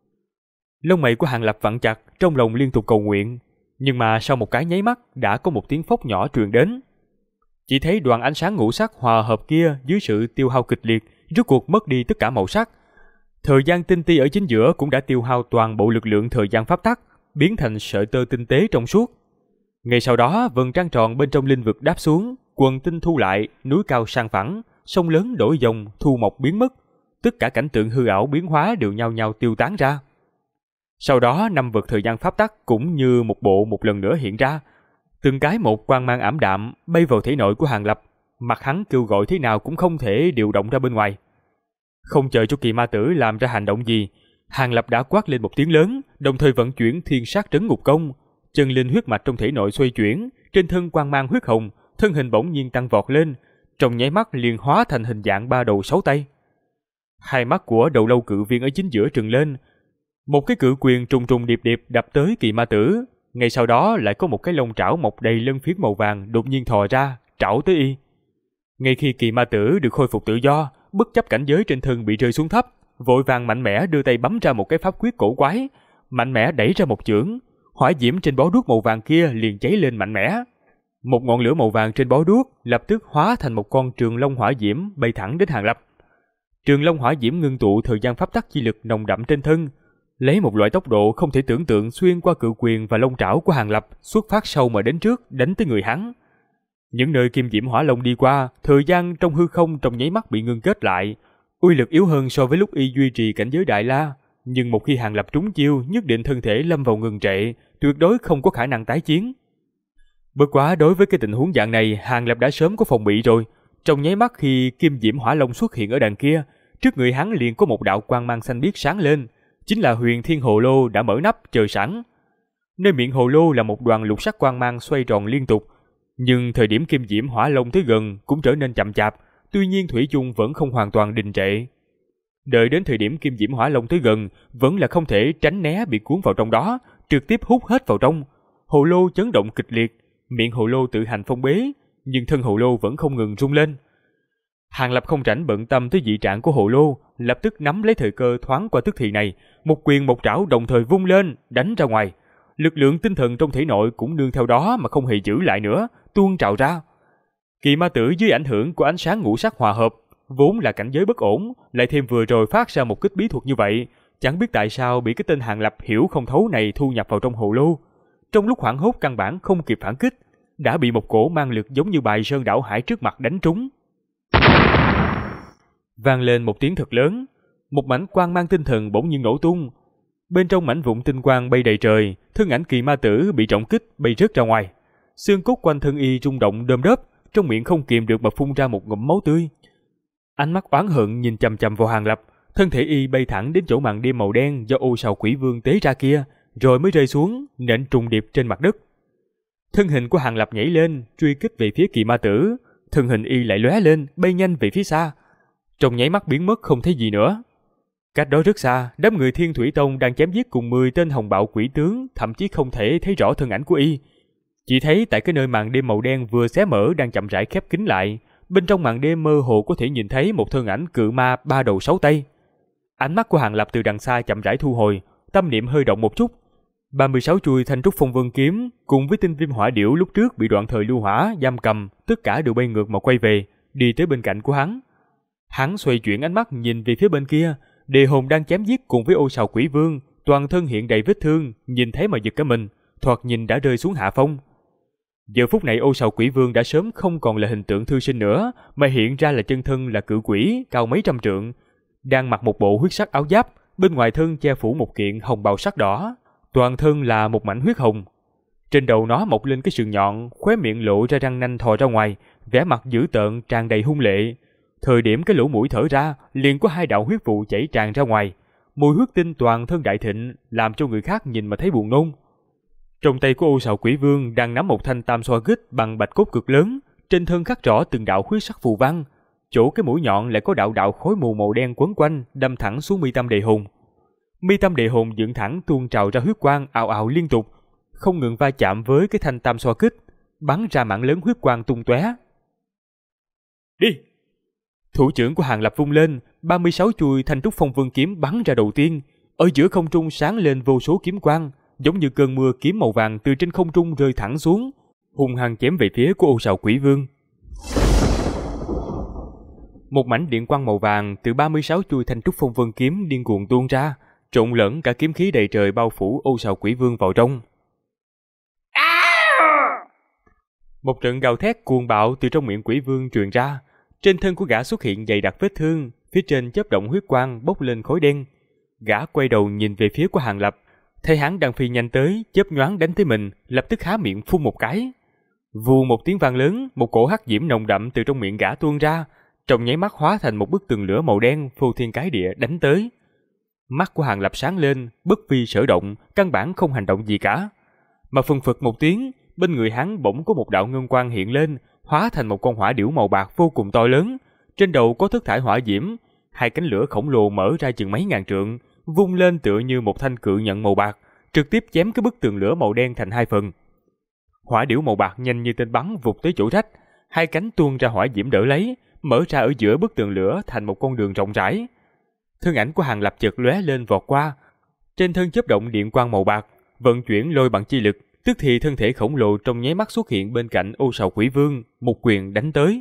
Lông mày của Hàng Lập vặn chặt, trong lòng liên tục cầu nguyện, nhưng mà sau một cái nháy mắt đã có một tiếng phốc nhỏ truyền đến. Chỉ thấy đoàn ánh sáng ngũ sắc hòa hợp kia dưới sự tiêu hao kịch liệt, rốt cuộc mất đi tất cả màu sắc. Thời gian tinh ti ở chính giữa cũng đã tiêu hao toàn bộ lực lượng thời gian pháp tắc, biến thành sợi tơ tinh tế trong suốt. Ngay sau đó, vầng trăng tròn bên trong linh vực đáp xuống, quần tinh thu lại, núi cao sang phẳng, sông lớn đổi dòng, thu mộc biến mất, tất cả cảnh tượng hư ảo biến hóa đều nhao nhao tiêu tán ra. Sau đó, năm vực thời gian pháp tắc cũng như một bộ một lần nữa hiện ra, từng cái một quang mang ảm đạm bay vào thể nội của Hàng Lập, mặt hắn kêu gọi thế nào cũng không thể điều động ra bên ngoài. Không chờ cho kỳ ma tử làm ra hành động gì, Hàng Lập đã quát lên một tiếng lớn, đồng thời vận chuyển thiên sát trấn ngục công, chân linh huyết mạch trong thể nội xoay chuyển, trên thân quang mang huyết hồng, thân hình bỗng nhiên tăng vọt lên, trong nháy mắt liền hóa thành hình dạng 3 đầu 6 tay. Hai mắt của đầu lâu cự viên ở chính giữa trừng lên, một cái cự quyền trùng trùng điệp điệp đập tới kỳ ma tử, ngay sau đó lại có một cái lông trảo mọc đầy lân phiến màu vàng đột nhiên thò ra, trảo tới y. Ngay khi kỳ ma tử được khôi phục tự do, bất chấp cảnh giới trên thân bị rơi xuống thấp, vội vàng mạnh mẽ đưa tay bấm ra một cái pháp quyết cổ quái, mạnh mẽ đẩy ra một chưởng, hỏa diễm trên bó đuốc màu vàng kia liền cháy lên mạnh mẽ. Một ngọn lửa màu vàng trên bó đuốc lập tức hóa thành một con trường long hỏa diễm bay thẳng đến Hàng Lập. Trường long hỏa diễm ngưng tụ thời gian pháp tắc chi lực nồng đậm trên thân, lấy một loại tốc độ không thể tưởng tượng xuyên qua cự quyền và lông trảo của Hàng Lập, xuất phát sau mà đến trước, đánh tới người hắn. Những nơi kim diễm hỏa long đi qua, thời gian trong hư không trong nháy mắt bị ngưng kết lại, uy lực yếu hơn so với lúc y duy trì cảnh giới đại la, nhưng một khi Hàng Lập trúng chiêu, nhất định thân thể lâm vào ngừng trệ, tuyệt đối không có khả năng tái chiến. Bất quá đối với cái tình huống dạng này, Hàng Lập đã sớm có phòng bị rồi. Trong nháy mắt khi kim diễm hỏa long xuất hiện ở đằng kia, trước người hắn liền có một đạo quang mang xanh biếc sáng lên, chính là Huyền Thiên Hồ Lô đã mở nắp chờ sẵn. Nơi miệng hồ lô là một đoàn lục sắc quang mang xoay tròn liên tục, nhưng thời điểm kim diễm hỏa long tới gần cũng trở nên chậm chạp, tuy nhiên thủy chung vẫn không hoàn toàn đình trệ. Đợi đến thời điểm kim diễm hỏa long tới gần, vẫn là không thể tránh né bị cuốn vào trong đó, trực tiếp hút hết vào trong. Hồ lô chấn động kịch liệt, miệng hồ lô tự hành phong bế, nhưng thân hồ lô vẫn không ngừng rung lên. Hàng Lập không rảnh bận tâm tới dị trạng của hồ lô, lập tức nắm lấy thời cơ thoáng qua tức thì này, một quyền một trảo đồng thời vung lên, đánh ra ngoài. Lực lượng tinh thần trong thể nội cũng nương theo đó mà không hề giữ lại nữa, tuôn trào ra. Kỳ ma tử dưới ảnh hưởng của ánh sáng ngũ sắc hòa hợp, vốn là cảnh giới bất ổn, lại thêm vừa rồi phát ra một kích bí thuật như vậy, chẳng biết tại sao bị cái tên Hàng Lập hiểu không thấu này thu nhập vào trong hồ lô. Trong lúc hoảng hốt căn bản không kịp phản kích, đã bị một cổ mang lực giống như bài sơn đảo hải trước mặt đánh trúng. Vang lên một tiếng thật lớn, một mảnh quang mang tinh thần bỗng nhiên nổ tung. Bên trong mảnh vụn tinh quang bay đầy trời, thân ảnh kỳ ma tử bị trọng kích bay rớt ra ngoài. Xương cốt quanh thân y rung động đơm đớp, trong miệng không kìm được mà phun ra một ngụm máu tươi. Ánh mắt oán hận nhìn chằm chằm vào Hàng Lập, thân thể y bay thẳng đến chỗ màn đêm màu đen do ô sào quỷ vương tế ra kia, rồi mới rơi xuống, nện trùng điệp trên mặt đất. Thân hình của Hàng Lập nhảy lên, truy kích về phía kỳ ma tử, thân hình y lại lóe lên, bay nhanh về phía xa. Trong nháy mắt biến mất không thấy gì nữa. Cách đó rất xa, đám người Thiên Thủy Tông đang chém giết cùng 10 tên hồng bạo quỷ tướng, thậm chí không thể thấy rõ thân ảnh của y. Chỉ thấy tại cái nơi màn đêm màu đen vừa xé mở đang chậm rãi khép kín lại, bên trong màn đêm mơ hồ có thể nhìn thấy một thân ảnh cự ma 3 đầu 6 tay. Ánh mắt của Hàng Lập từ đằng xa chậm rãi thu hồi, tâm niệm hơi động một chút. 36 chuôi thanh trúc phong vân kiếm cùng với tinh viêm hỏa điểu lúc trước bị đoạn thời lưu hỏa giam cầm, tất cả đều bay ngược mà quay về, đi tới bên cạnh của hắn. Hắn xoay chuyển ánh mắt nhìn về phía bên kia, Đề Hồn đang chém giết cùng với ô sào quỷ vương, toàn thân hiện đầy vết thương, nhìn thấy mà giật cả mình, thoạt nhìn đã rơi xuống hạ phong. Giờ phút này ô sào quỷ vương đã sớm không còn là hình tượng thư sinh nữa, mà hiện ra là chân thân là cự quỷ cao mấy trăm trượng, đang mặc một bộ huyết sắc áo giáp, bên ngoài thân che phủ một kiện hồng bào sắc đỏ, toàn thân là một mảnh huyết hồng. Trên đầu nó mọc lên cái sừng nhọn, khóe miệng lộ ra răng nanh thò ra ngoài, vẻ mặt dữ tợn tràn đầy hung lệ. Thời điểm cái lỗ mũi thở ra, liền có 2 đạo huyết vụ chảy tràn ra ngoài, mùi huyết tinh toàn thân đại thịnh, làm cho người khác nhìn mà thấy buồn nôn. Trong tay của ô sào quỷ vương đang nắm một thanh tam xoa kích bằng bạch cốt cực lớn, trên thân khắc rõ từng đạo huyết sắc phù văn, chỗ cái mũi nhọn lại có đạo đạo khói mù màu đen quấn quanh, đâm thẳng xuống mi tâm Đề Hồn. Mi tâm Đề Hồn dựng thẳng tuôn trào ra huyết quang ào ào liên tục, không ngừng va chạm với cái thanh tam xoa kích, bắn ra mảng lớn huyết quang tung tóe. Đi! Thủ trưởng của Hàng Lập vung lên, 36 chuôi thanh trúc phong vân kiếm bắn ra đầu tiên, ở giữa không trung sáng lên vô số kiếm quang, giống như cơn mưa kiếm màu vàng từ trên không trung rơi thẳng xuống, hung hăng chém về phía của ô sào quỷ vương. Một mảnh điện quang màu vàng từ 36 chuôi thanh trúc phong vân kiếm điên cuồng tuôn ra, trộn lẫn cả kiếm khí đầy trời bao phủ ô sào quỷ vương vào trong. Một trận gào thét cuồng bạo từ trong miệng quỷ vương truyền ra, trên thân của gã xuất hiện dày đặc vết thương, phía trên chớp động huyết quang bốc lên khói đen. Gã quay đầu nhìn về phía của Hàng Lập, thấy hắn đang phi nhanh tới, chớp nhoáng đánh tới mình, lập tức há miệng phun một cái. Vù một tiếng vang lớn, một cổ hắc diễm nồng đậm từ trong miệng gã tuôn ra, trong nháy mắt hóa thành một bức tường lửa màu đen phô thiên cái địa đánh tới. Mắt của Hàng Lập sáng lên, bất vi sở động, căn bản không hành động gì cả. Mà phừng phực một tiếng, bên người hắn bỗng có một đạo ngân quang hiện lên, hóa thành một con hỏa điểu màu bạc vô cùng to lớn, trên đầu có thất thải hỏa diễm, 2 cánh lửa khổng lồ mở ra chừng mấy ngàn trượng, vung lên tựa như một thanh cự nhận màu bạc, trực tiếp chém cái bức tường lửa màu đen thành 2 phần. Hỏa điểu màu bạc nhanh như tên bắn vụt tới chỗ rách, 2 cánh tuôn ra hỏa diễm đỡ lấy, mở ra ở giữa bức tường lửa thành một con đường rộng rãi. Thân ảnh của Hàng Lập chợt lóe lên vọt qua, trên thân chớp động điện quang màu bạc, vận chuyển lôi bằng chi lực, tức thì thân thể khổng lồ trong nháy mắt xuất hiện bên cạnh ô sào quỷ vương, một quyền đánh tới.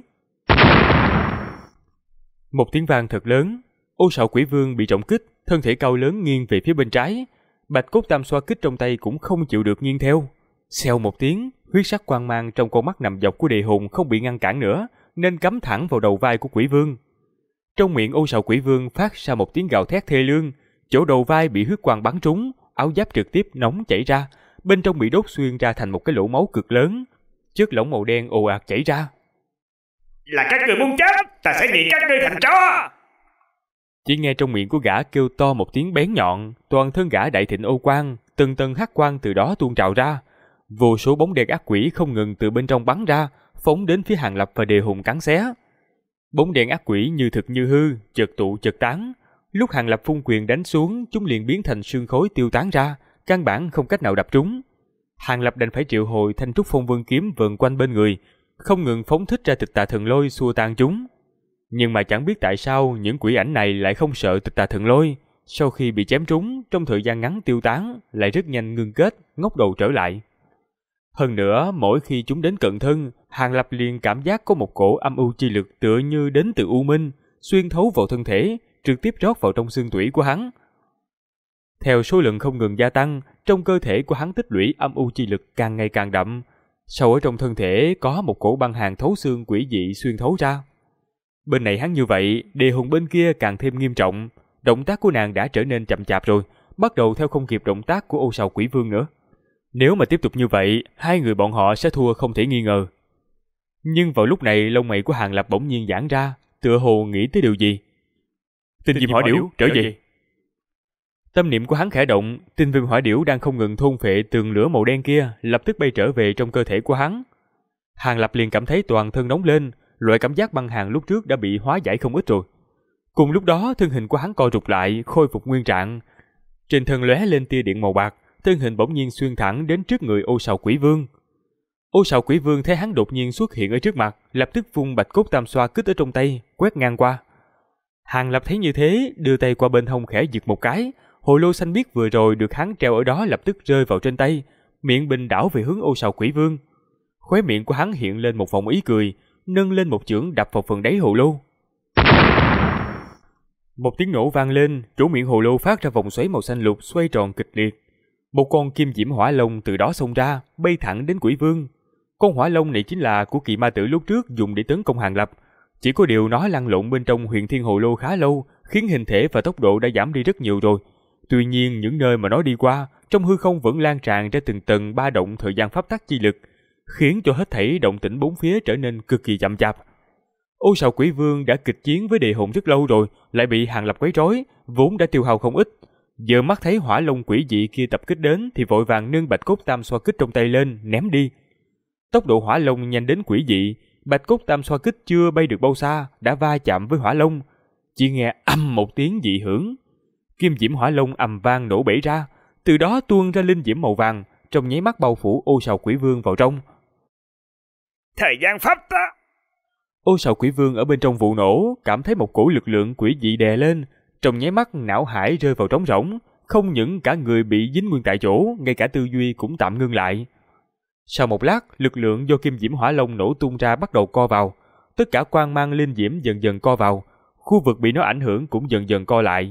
Một tiếng vang thật lớn, ô sào quỷ vương bị trọng kích, thân thể cao lớn nghiêng về phía bên trái, bạch cốt tam xoa kích trong tay cũng không chịu được nghiêng theo. Xèo một tiếng, huyết sắc quang mang trong con mắt nằm dọc của Đề Hồn không bị ngăn cản nữa, nên cắm thẳng vào đầu vai của quỷ vương. Trong miệng ô sào quỷ vương phát ra một tiếng gào thét thê lương, chỗ đầu vai bị huyết quang bắn trúng, áo giáp trực tiếp nóng chảy ra, bên trong bị đốt xuyên ra thành một cái lỗ máu cực lớn, chất lỏng màu đen ồ ạt chảy ra. Là các người muốn chết, ta sẽ nghiền các ngươi thành tro! Chỉ nghe trong miệng của gã kêu to một tiếng bén nhọn, toàn thân gã đại thịnh ô quang, từng tầng hắc quang từ đó tuôn trào ra, vô số bóng đen ác quỷ không ngừng từ bên trong bắn ra, phóng đến phía Hàng Lập và Đề Hồn cắn xé. Bóng đen ác quỷ như thực như hư, chợt tụ chợt tán. Lúc Hàng Lập phun quyền đánh xuống, chúng liền biến thành sương khói tiêu tán ra, căn bản không cách nào đập trúng. Hàng Lập đành phải triệu hồi thanh trúc phong vân kiếm vần quanh bên người, không ngừng phóng thích ra tịch tà thần lôi xua tan chúng. Nhưng mà chẳng biết tại sao những quỷ ảnh này lại không sợ tịch tà thần lôi, sau khi bị chém trúng, trong thời gian ngắn tiêu tán, lại rất nhanh ngưng kết, ngóc đầu trở lại. Hơn nữa, mỗi khi chúng đến cận thân, Hàng Lập liền cảm giác có một cổ âm u chi lực tựa như đến từ u minh, xuyên thấu vào thân thể, trực tiếp rót vào trong xương tủy của hắn. Theo số lượng không ngừng gia tăng, trong cơ thể của hắn tích lũy âm u chi lực càng ngày càng đậm. Sau ở trong thân thể có một cổ băng hàn thấu xương quỷ dị xuyên thấu ra. Bên này hắn như vậy, Đề Hồn bên kia càng thêm nghiêm trọng. Động tác của nàng đã trở nên chậm chạp rồi, bắt đầu theo không kịp động tác của ô sào quỷ vương nữa. Nếu mà tiếp tục như vậy, 2 người bọn họ sẽ thua không thể nghi ngờ. Nhưng vào lúc này, lông mày của Hàng Lập bỗng nhiên giãn ra, tựa hồ nghĩ tới điều gì. Tinh viêm hỏa điểu trở về. Tâm niệm của hắn khẽ động, tinh viêm hỏa điểu đang không ngừng thôn phệ tường lửa màu đen kia lập tức bay trở về trong cơ thể của hắn. Hàng Lập liền cảm thấy toàn thân nóng lên, loại cảm giác băng hàn lúc trước đã bị hóa giải không ít rồi. Cùng lúc đó, thân hình của hắn co rụt lại, khôi phục nguyên trạng. Trên thân lóe lên tia điện màu bạc, thân hình bỗng nhiên xuyên thẳng đến trước người Ô Sào Quỷ Vương. Ô Sào Quỷ Vương thấy hắn đột nhiên xuất hiện ở trước mặt, lập tức vung bạch cốt tam xoa kích ở trong tay, quét ngang qua. Hàng Lập thấy như thế, đưa tay qua bên hông khẽ giật một cái, hồ lô xanh biếc vừa rồi được hắn treo ở đó lập tức rơi vào trên tay, miệng bình đảo về hướng Ô Sào Quỷ Vương. Khóe miệng của hắn hiện lên một vòng ý cười, nâng lên một chưởng đập vào phần đáy hồ lô. Một tiếng nổ vang lên, chỗ miệng hồ lô phát ra vòng xoáy màu xanh lục xoay tròn kịch liệt. Một con kim diễm hỏa long từ đó xông ra, bay thẳng đến Quỷ Vương. Con hỏa long này chính là của kỳ ma tử lúc trước dùng để tấn công Hàng Lập. Chỉ có điều nó lăn lộn bên trong huyền thiên hồ lô khá lâu, khiến hình thể và tốc độ đã giảm đi rất nhiều rồi. Tuy nhiên những nơi mà nó đi qua, trong hư không vẫn lan tràn ra từng tầng ba động thời gian pháp tắc chi lực, khiến cho hết thảy động tĩnh bốn phía trở nên cực kỳ chậm chạp. Ô Sào Quỷ Vương đã kịch chiến với Đề Hồn rất lâu rồi, lại bị Hàng Lập quấy rối, vốn đã tiêu hao không ít. Giờ mắt thấy hỏa long quỷ dị kia tập kích đến thì vội vàng nâng bạch cốt tam xoa kích trong tay lên, ném đi. Tốc độ hỏa long nhanh đến quỷ dị, bạch cốt tam xoa kích chưa bay được bao xa đã va chạm với hỏa long. Chỉ nghe ầm một tiếng dị hưởng, kim diễm hỏa long ầm vang nổ bể ra, từ đó tuôn ra linh diễm màu vàng, trong nháy mắt bao phủ Ô Sào Quỷ Vương vào trong. Thời gian pháp tắc. Ô Sào Quỷ Vương ở bên trong vụ nổ cảm thấy một cổ lực lượng quỷ dị đè lên, trong nháy mắt não hải rơi vào trống rỗng, không những cả người bị dính nguyên tại chỗ, ngay cả tư duy cũng tạm ngưng lại. Sau một lát, lực lượng do kim diễm hỏa long nổ tung ra bắt đầu co vào, tất cả quang mang linh diễm dần dần co vào, khu vực bị nó ảnh hưởng cũng dần dần co lại.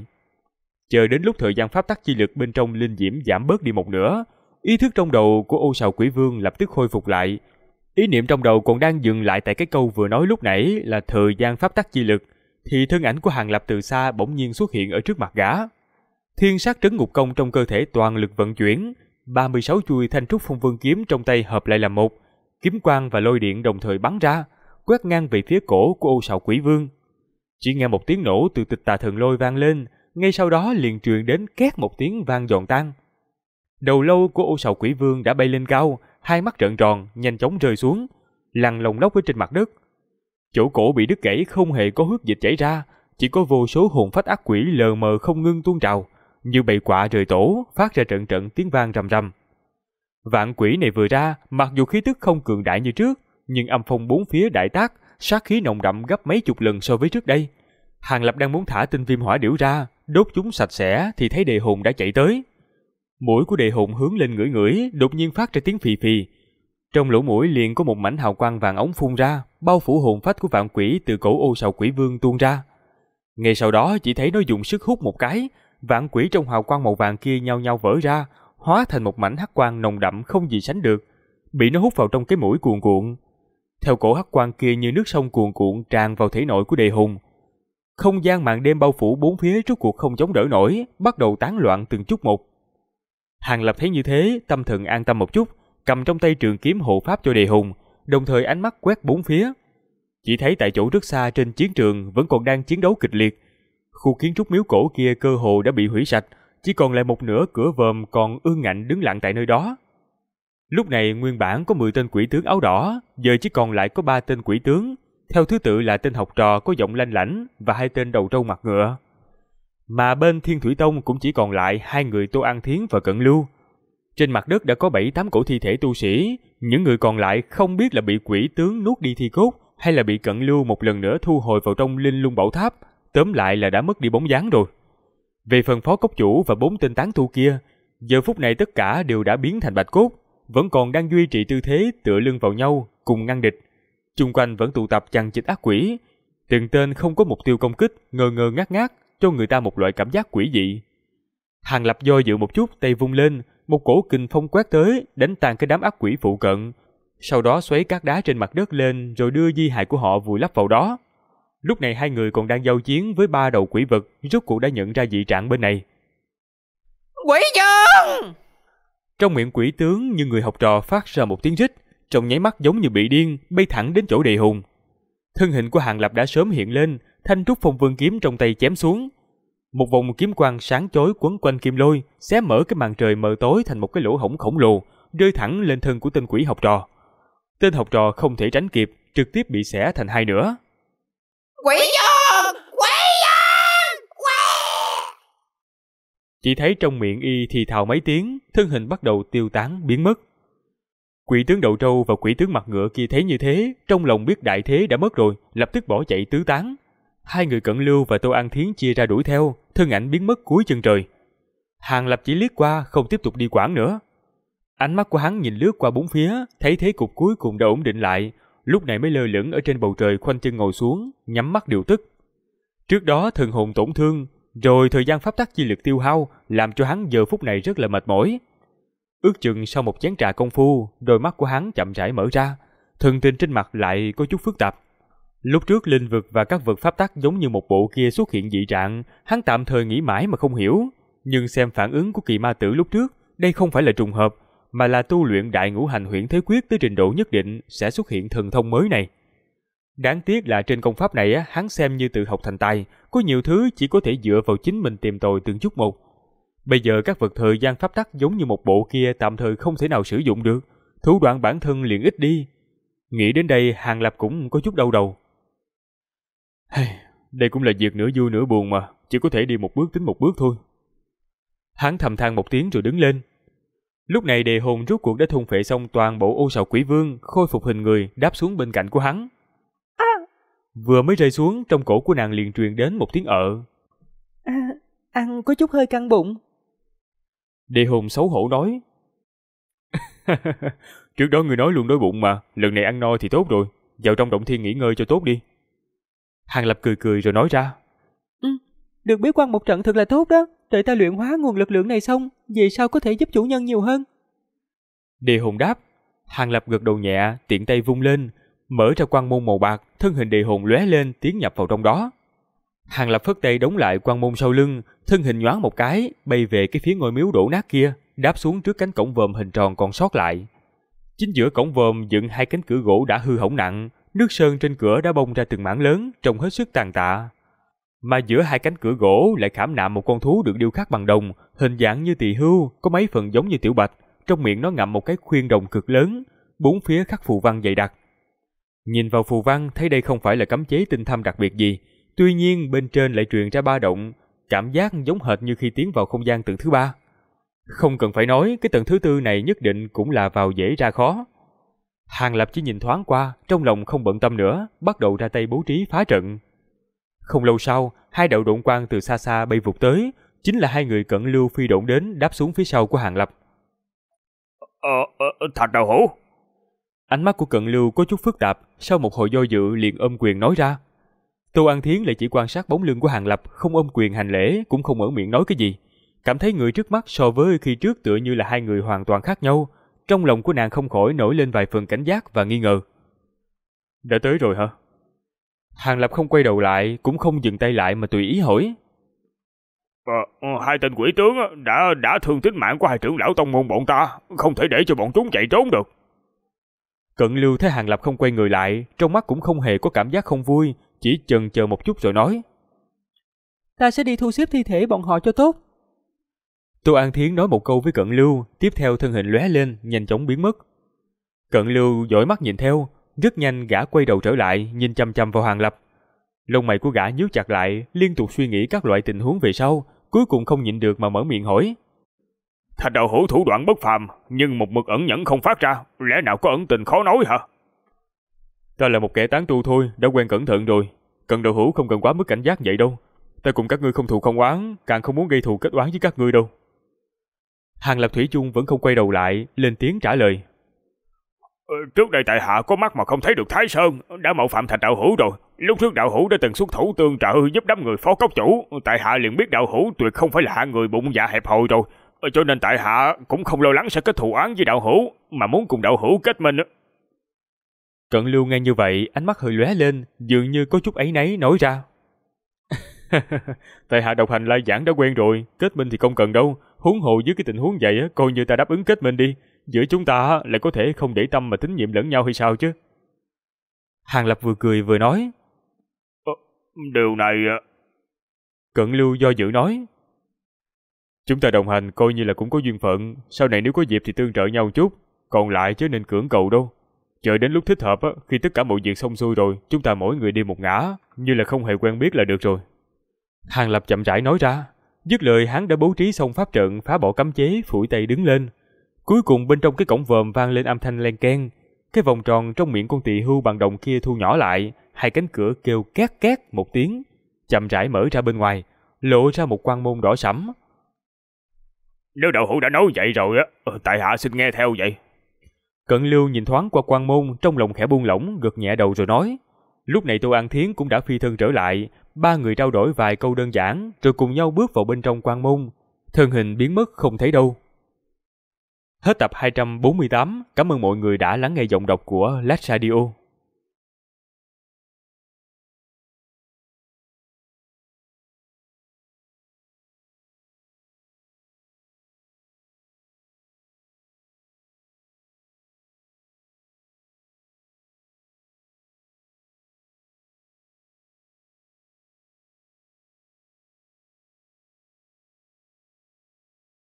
Chờ đến lúc thời gian pháp tắc chi lực bên trong linh diễm giảm bớt đi một nửa, ý thức trong đầu của Ô Sào Quỷ Vương lập tức khôi phục lại. Ý niệm trong đầu còn đang dừng lại tại cái câu vừa nói lúc nãy là thời gian pháp tắc chi lực, thì thân ảnh của Hàng Lập từ xa bỗng nhiên xuất hiện ở trước mặt gã. Thiên sát trấn ngục công trong cơ thể toàn lực vận chuyển, 36 chuôi thanh trúc phong vương kiếm trong tay hợp lại làm một, kiếm quang và lôi điện đồng thời bắn ra, quét ngang về phía cổ của Ô Sào Quỷ Vương. Chỉ nghe một tiếng nổ từ tịch tà thần lôi vang lên, ngay sau đó liền truyền đến két một tiếng vang giòn tan. Đầu lâu của Ô Sào Quỷ Vương đã bay lên cao, hai mắt trợn tròn, nhanh chóng rơi xuống, lăn lông lốc ở trên mặt đất. Chỗ cổ bị đứt gãy không hề có huyết dịch chảy ra, chỉ có vô số hồn phách ác quỷ lờ mờ không ngưng tuôn trào, như bầy quạ rời tổ, phát ra trận trận tiếng vang rầm rầm. Vạn quỷ này vừa ra, mặc dù khí tức không cường đại như trước, nhưng âm phong bốn phía đại tác, sát khí nồng đậm gấp mấy chục lần so với trước đây. Hàng Lập đang muốn thả tinh viêm hỏa điểu ra, đốt chúng sạch sẽ thì thấy Đề Hồn đã chạy tới. Mũi của Đề Hồn hướng lên ngửi ngửi, đột nhiên phát ra tiếng phì phì. Trong lỗ mũi liền có một mảnh hào quang vàng ống phun ra, bao phủ hồn phách của vạn quỷ từ cổ Ô Sào Quỷ Vương tuôn ra. Ngay sau đó chỉ thấy nó dùng sức hút một cái, vạn quỷ trong hào quang màu vàng kia nhao nhao vỡ ra, hóa thành một mảnh hắc quang nồng đậm không gì sánh được, bị nó hút vào trong cái mũi cuồn cuộn. Theo cổ hắc quang kia như nước sông cuồn cuộn tràn vào thể nội của Đề Hồn. Không gian màn đêm bao phủ bốn phía rốt cuộc không chống đỡ nổi, bắt đầu tán loạn từng chút một. Hàng Lập thấy như thế, tâm thần an tâm một chút, cầm trong tay trường kiếm hộ pháp cho Đề Hồn, đồng thời ánh mắt quét bốn phía. Chỉ thấy tại chỗ rất xa trên chiến trường vẫn còn đang chiến đấu kịch liệt. Khu kiến trúc miếu cổ kia cơ hồ đã bị hủy sạch, chỉ còn lại một nửa cửa vòm còn ương ngạnh đứng lặng tại nơi đó. Lúc này nguyên bản có 10 tên quỷ tướng áo đỏ, giờ chỉ còn lại có 3 tên quỷ tướng, theo thứ tự là tên học trò có giọng lanh lảnh và 2 tên đầu trâu mặt ngựa. Mà bên Thiên Thủy Tông cũng chỉ còn lại 2 người Tô An Thiến và Cận Lưu. Trên mặt đất đã có 7-8 cổ thi thể tu sĩ, những người còn lại không biết là bị quỷ tướng nuốt đi thi cốt hay là bị Cận Lưu một lần nữa thu hồi vào trong Linh Lung Bảo Tháp, tóm lại là đã mất đi bóng dáng rồi. Về phần phó cốc chủ và 4 tên tán tu kia, giờ phút này tất cả đều đã biến thành bạch cốt, vẫn còn đang duy trì tư thế tựa lưng vào nhau cùng ngăn địch. Chung quanh vẫn tụ tập chằng chịt ác quỷ, từng tên không có mục tiêu công kích, ngơ ngơ ngác ngác, cho người ta một loại cảm giác quỷ dị. Hàng Lập do dự một chút, tay vung lên, một cổ kình phong quét tới, đánh tan cái đám ác quỷ phụ cận, sau đó xoáy cát đá trên mặt đất lên rồi đưa di hài của họ vùi lấp vào đó. Lúc này 2 người còn đang giao chiến với 3 đầu quỷ vật, rốt cuộc đã nhận ra dị trạng bên này. Quỷ vương! Trong miệng quỷ tướng như người học trò phát ra một tiếng rít, trong nháy mắt giống như bị điên, bay thẳng đến chỗ Đề Hồn. Thân hình của Hàng Lập đã sớm hiện lên, thanh trúc phong vương kiếm trong tay chém xuống. Một vòng kiếm quang sáng chói quấn quanh kim lôi, xé mở cái màn trời mờ tối thành một cái lỗ hổng khổng lồ, rơi thẳng lên thân của tên quỷ học trò. Tên học trò không thể tránh kịp, trực tiếp bị xẻ thành hai nửa. Quỷ vương! Quỷ vương! Quỷ! Chỉ thấy trong miệng y thì thào mấy tiếng, thân hình bắt đầu tiêu tán biến mất. Quỷ tướng đầu trâu và quỷ tướng mặt ngựa kia thấy như thế, trong lòng biết đại thế đã mất rồi, lập tức bỏ chạy tứ tán. Hai người Cận Lưu và Tô An Thiến chia ra đuổi theo, thân ảnh biến mất cuối chân trời. Hàng Lập chỉ liếc qua, không tiếp tục đi quản nữa. Ánh mắt của hắn nhìn lướt qua bốn phía, thấy thế cục cuối cùng đã ổn định lại, lúc này mới lơ lửng ở trên bầu trời khoanh chân ngồi xuống, nhắm mắt điều tức. Trước đó thần hồn tổn thương, rồi thời gian pháp tắc chi lực tiêu hao, làm cho hắn giờ phút này rất là mệt mỏi. Ước chừng sau một chén trà công phu, đôi mắt của hắn chậm rãi mở ra, thần tình trên mặt lại có chút phức tạp. Lúc trước linh vực và các vực pháp tắc giống như một bộ kia xuất hiện dị trạng, hắn tạm thời nghĩ mãi mà không hiểu, nhưng xem phản ứng của kỳ ma tử lúc trước, đây không phải là trùng hợp, mà là tu luyện đại ngũ hành huyễn thế quyết tới trình độ nhất định sẽ xuất hiện thần thông mới này. Đáng tiếc là trên công pháp này hắn xem như tự học thành tài, có nhiều thứ chỉ có thể dựa vào chính mình tìm tòi từng chút một. Bây giờ các vật thời gian pháp tắc giống như một bộ kia tạm thời không thể nào sử dụng được, thủ đoạn bản thân liền ít đi. Nghĩ đến đây, Hàng Lập cũng có chút đau đầu. Đây cũng là việc nửa vui nửa buồn mà, chỉ có thể đi một bước tính một bước thôi. Hắn thầm than một tiếng rồi đứng lên. Lúc này đề hồn rốt cuộc đã thôn phệ xong toàn bộ ô sào quỷ vương, khôi phục hình người, đáp xuống bên cạnh của hắn. Vừa mới rơi xuống, trong cổ của nàng liền truyền đến một tiếng ợ. Ăn có chút hơi căng bụng. Đề hồn xấu hổ nói. Trước đó người nói luôn đói bụng mà, lần này ăn no thì tốt rồi, vào trong động thiên nghỉ ngơi cho tốt đi. Hàng Lập cười cười rồi nói ra. Được bế quan một trận thật là tốt đó, đợi ta luyện hóa nguồn lực lượng này xong, về sau có thể giúp chủ nhân nhiều hơn. Đề hồn đáp. Hàng Lập gật đầu nhẹ, tiện tay vung lên, mở ra quan môn màu bạc, thân hình đề hồn lóe lên tiến nhập vào trong đó. Hàng Lập phất tay đóng lại quan môn sau lưng, thân hình nhoáng một cái, bay về cái phía ngôi miếu đổ nát kia, đáp xuống trước cánh cổng vòm hình tròn còn sót lại. Chính giữa cổng vòm dựng hai cánh cửa gỗ đã hư hỏng nặng, nước sơn trên cửa đã bong ra từng mảng lớn, trông hết sức tàn tạ. Mà giữa hai cánh cửa gỗ lại khảm nạm một con thú được điêu khắc bằng đồng, hình dạng như tỳ hưu, có mấy phần giống như tiểu bạch, trong miệng nó ngậm một cái khuyên đồng cực lớn, bốn phía khắc phù văn dày đặc. Nhìn vào phù văn thấy đây không phải là cấm chế tinh thâm đặc biệt gì, tuy nhiên bên trên lại truyền ra ba động, cảm giác giống hệt như khi tiến vào không gian tầng thứ ba. Không cần phải nói, cái tầng thứ tư này nhất định cũng là vào dễ ra khó. Hàng Lập chỉ nhìn thoáng qua, trong lòng không bận tâm nữa, bắt đầu ra tay bố trí phá trận. Không lâu sau, hai đạo độn quang từ xa xa bay vụt tới, chính là hai người Cận Lưu phi độn đến đáp xuống phía sau của Hàng Lập. Thạch đầu hữu. Ánh mắt của Cận Lưu có chút phức tạp, sau một hồi do dự liền ôm quyền nói ra. Tô An Thiến lại chỉ quan sát bóng lưng của Hàng Lập, không ôm quyền hành lễ, cũng không mở miệng nói cái gì. Cảm thấy người trước mắt so với khi trước tựa như là hai người hoàn toàn khác nhau, trong lòng của nàng không khỏi nổi lên vài phần cảnh giác và nghi ngờ. Đã tới rồi hả? Hàng Lập không quay đầu lại, cũng không dừng tay lại mà tùy ý hỏi. Hai tên quỷ tướng đã thương tính mạng của hai trưởng lão tông môn bọn ta, không thể để cho bọn chúng chạy trốn được. Cận Lưu thấy Hàng Lập không quay người lại, trong mắt cũng không hề có cảm giác không vui, chỉ chần chờ một chút rồi nói. Ta sẽ đi thu xếp thi thể bọn họ cho tốt. Tô An Thiến nói một câu với Cận Lưu, tiếp theo thân hình lóe lên, nhanh chóng biến mất. Cận Lưu dõi mắt nhìn theo, rất nhanh gã quay đầu trở lại, nhìn chăm chăm vào Hàng Lập. Lông mày của gã nhíu chặt lại, liên tục suy nghĩ các loại tình huống về sau, cuối cùng không nhịn được mà mở miệng hỏi. Thạch đạo hữu thủ đoạn bất phàm, nhưng một mực ẩn nhẫn không phát ra, lẽ nào có ẩn tình khó nói hả? Ta là một kẻ tán tu thôi, đã quen cẩn thận rồi. Cận đạo hữu không cần quá mức cảnh giác vậy đâu. Ta cùng các ngươi không thù không oán, càng không muốn gây thù kết oán với các ngươi đâu. Hàng Lập thủy chung vẫn không quay đầu lại, lên tiếng trả lời. Trước đây tại hạ có mắt mà không thấy được Thái Sơn, đã mạo phạm Thạch đạo hữu rồi. Lúc trước đạo hữu đã từng xuất thủ tương trợ giúp đám người phó cốc chủ, tại hạ liền biết đạo hữu tuyệt không phải là hạng người bụng dạ hẹp hòi rồi, cho nên tại hạ cũng không lo lắng sẽ kết thù oán với đạo hữu, mà muốn cùng đạo hữu kết minh. Cận Lưu nghe như vậy, ánh mắt hơi lóe lên, dường như có chút áy náy nói ra. Tại hạ độc hành lai giảng đã quen rồi, kết minh thì không cần đâu, huống hồ dưới cái tình huống vậy coi như ta đáp ứng kết minh đi, giữa chúng ta lại có thể không để tâm mà tín nhiệm lẫn nhau hay sao chứ? Hàng Lập vừa cười vừa nói. Điều này... Cận Lưu do dự nói. Chúng ta đồng hành coi như là cũng có duyên phận, sau này nếu có dịp thì tương trợ nhau chút, còn lại chứ nên cưỡng cầu đâu. Chờ đến lúc thích hợp á, khi tất cả mọi việc xong xuôi rồi, chúng ta mỗi người đi một ngả, như là không hề quen biết là được rồi. Hàng Lập chậm rãi nói ra. Dứt lời, hắn đã bố trí xong pháp trận, phá bỏ cấm chế, phủi tay đứng lên. Cuối cùng bên trong cái cổng vòm vang lên âm thanh len keng. Cái vòng tròn trong miệng con tỳ hưu bằng đồng kia thu nhỏ lại, hai cánh cửa kêu két két một tiếng, chậm rãi mở ra bên ngoài, lộ ra một quan môn đỏ sẫm. Nếu đạo hữu đã nói vậy rồi á, tại hạ xin nghe theo vậy. Cận Lưu nhìn thoáng qua quan môn, trong lòng khẽ buông lỏng, gật nhẹ đầu rồi nói. Lúc này Tô An Thiến cũng đã phi thân trở lại, ba người trao đổi vài câu đơn giản, rồi cùng nhau bước vào bên trong quan môn, thân hình biến mất không thấy đâu. Hết tập 248, cảm ơn mọi người đã lắng nghe giọng đọc của Lát Radio.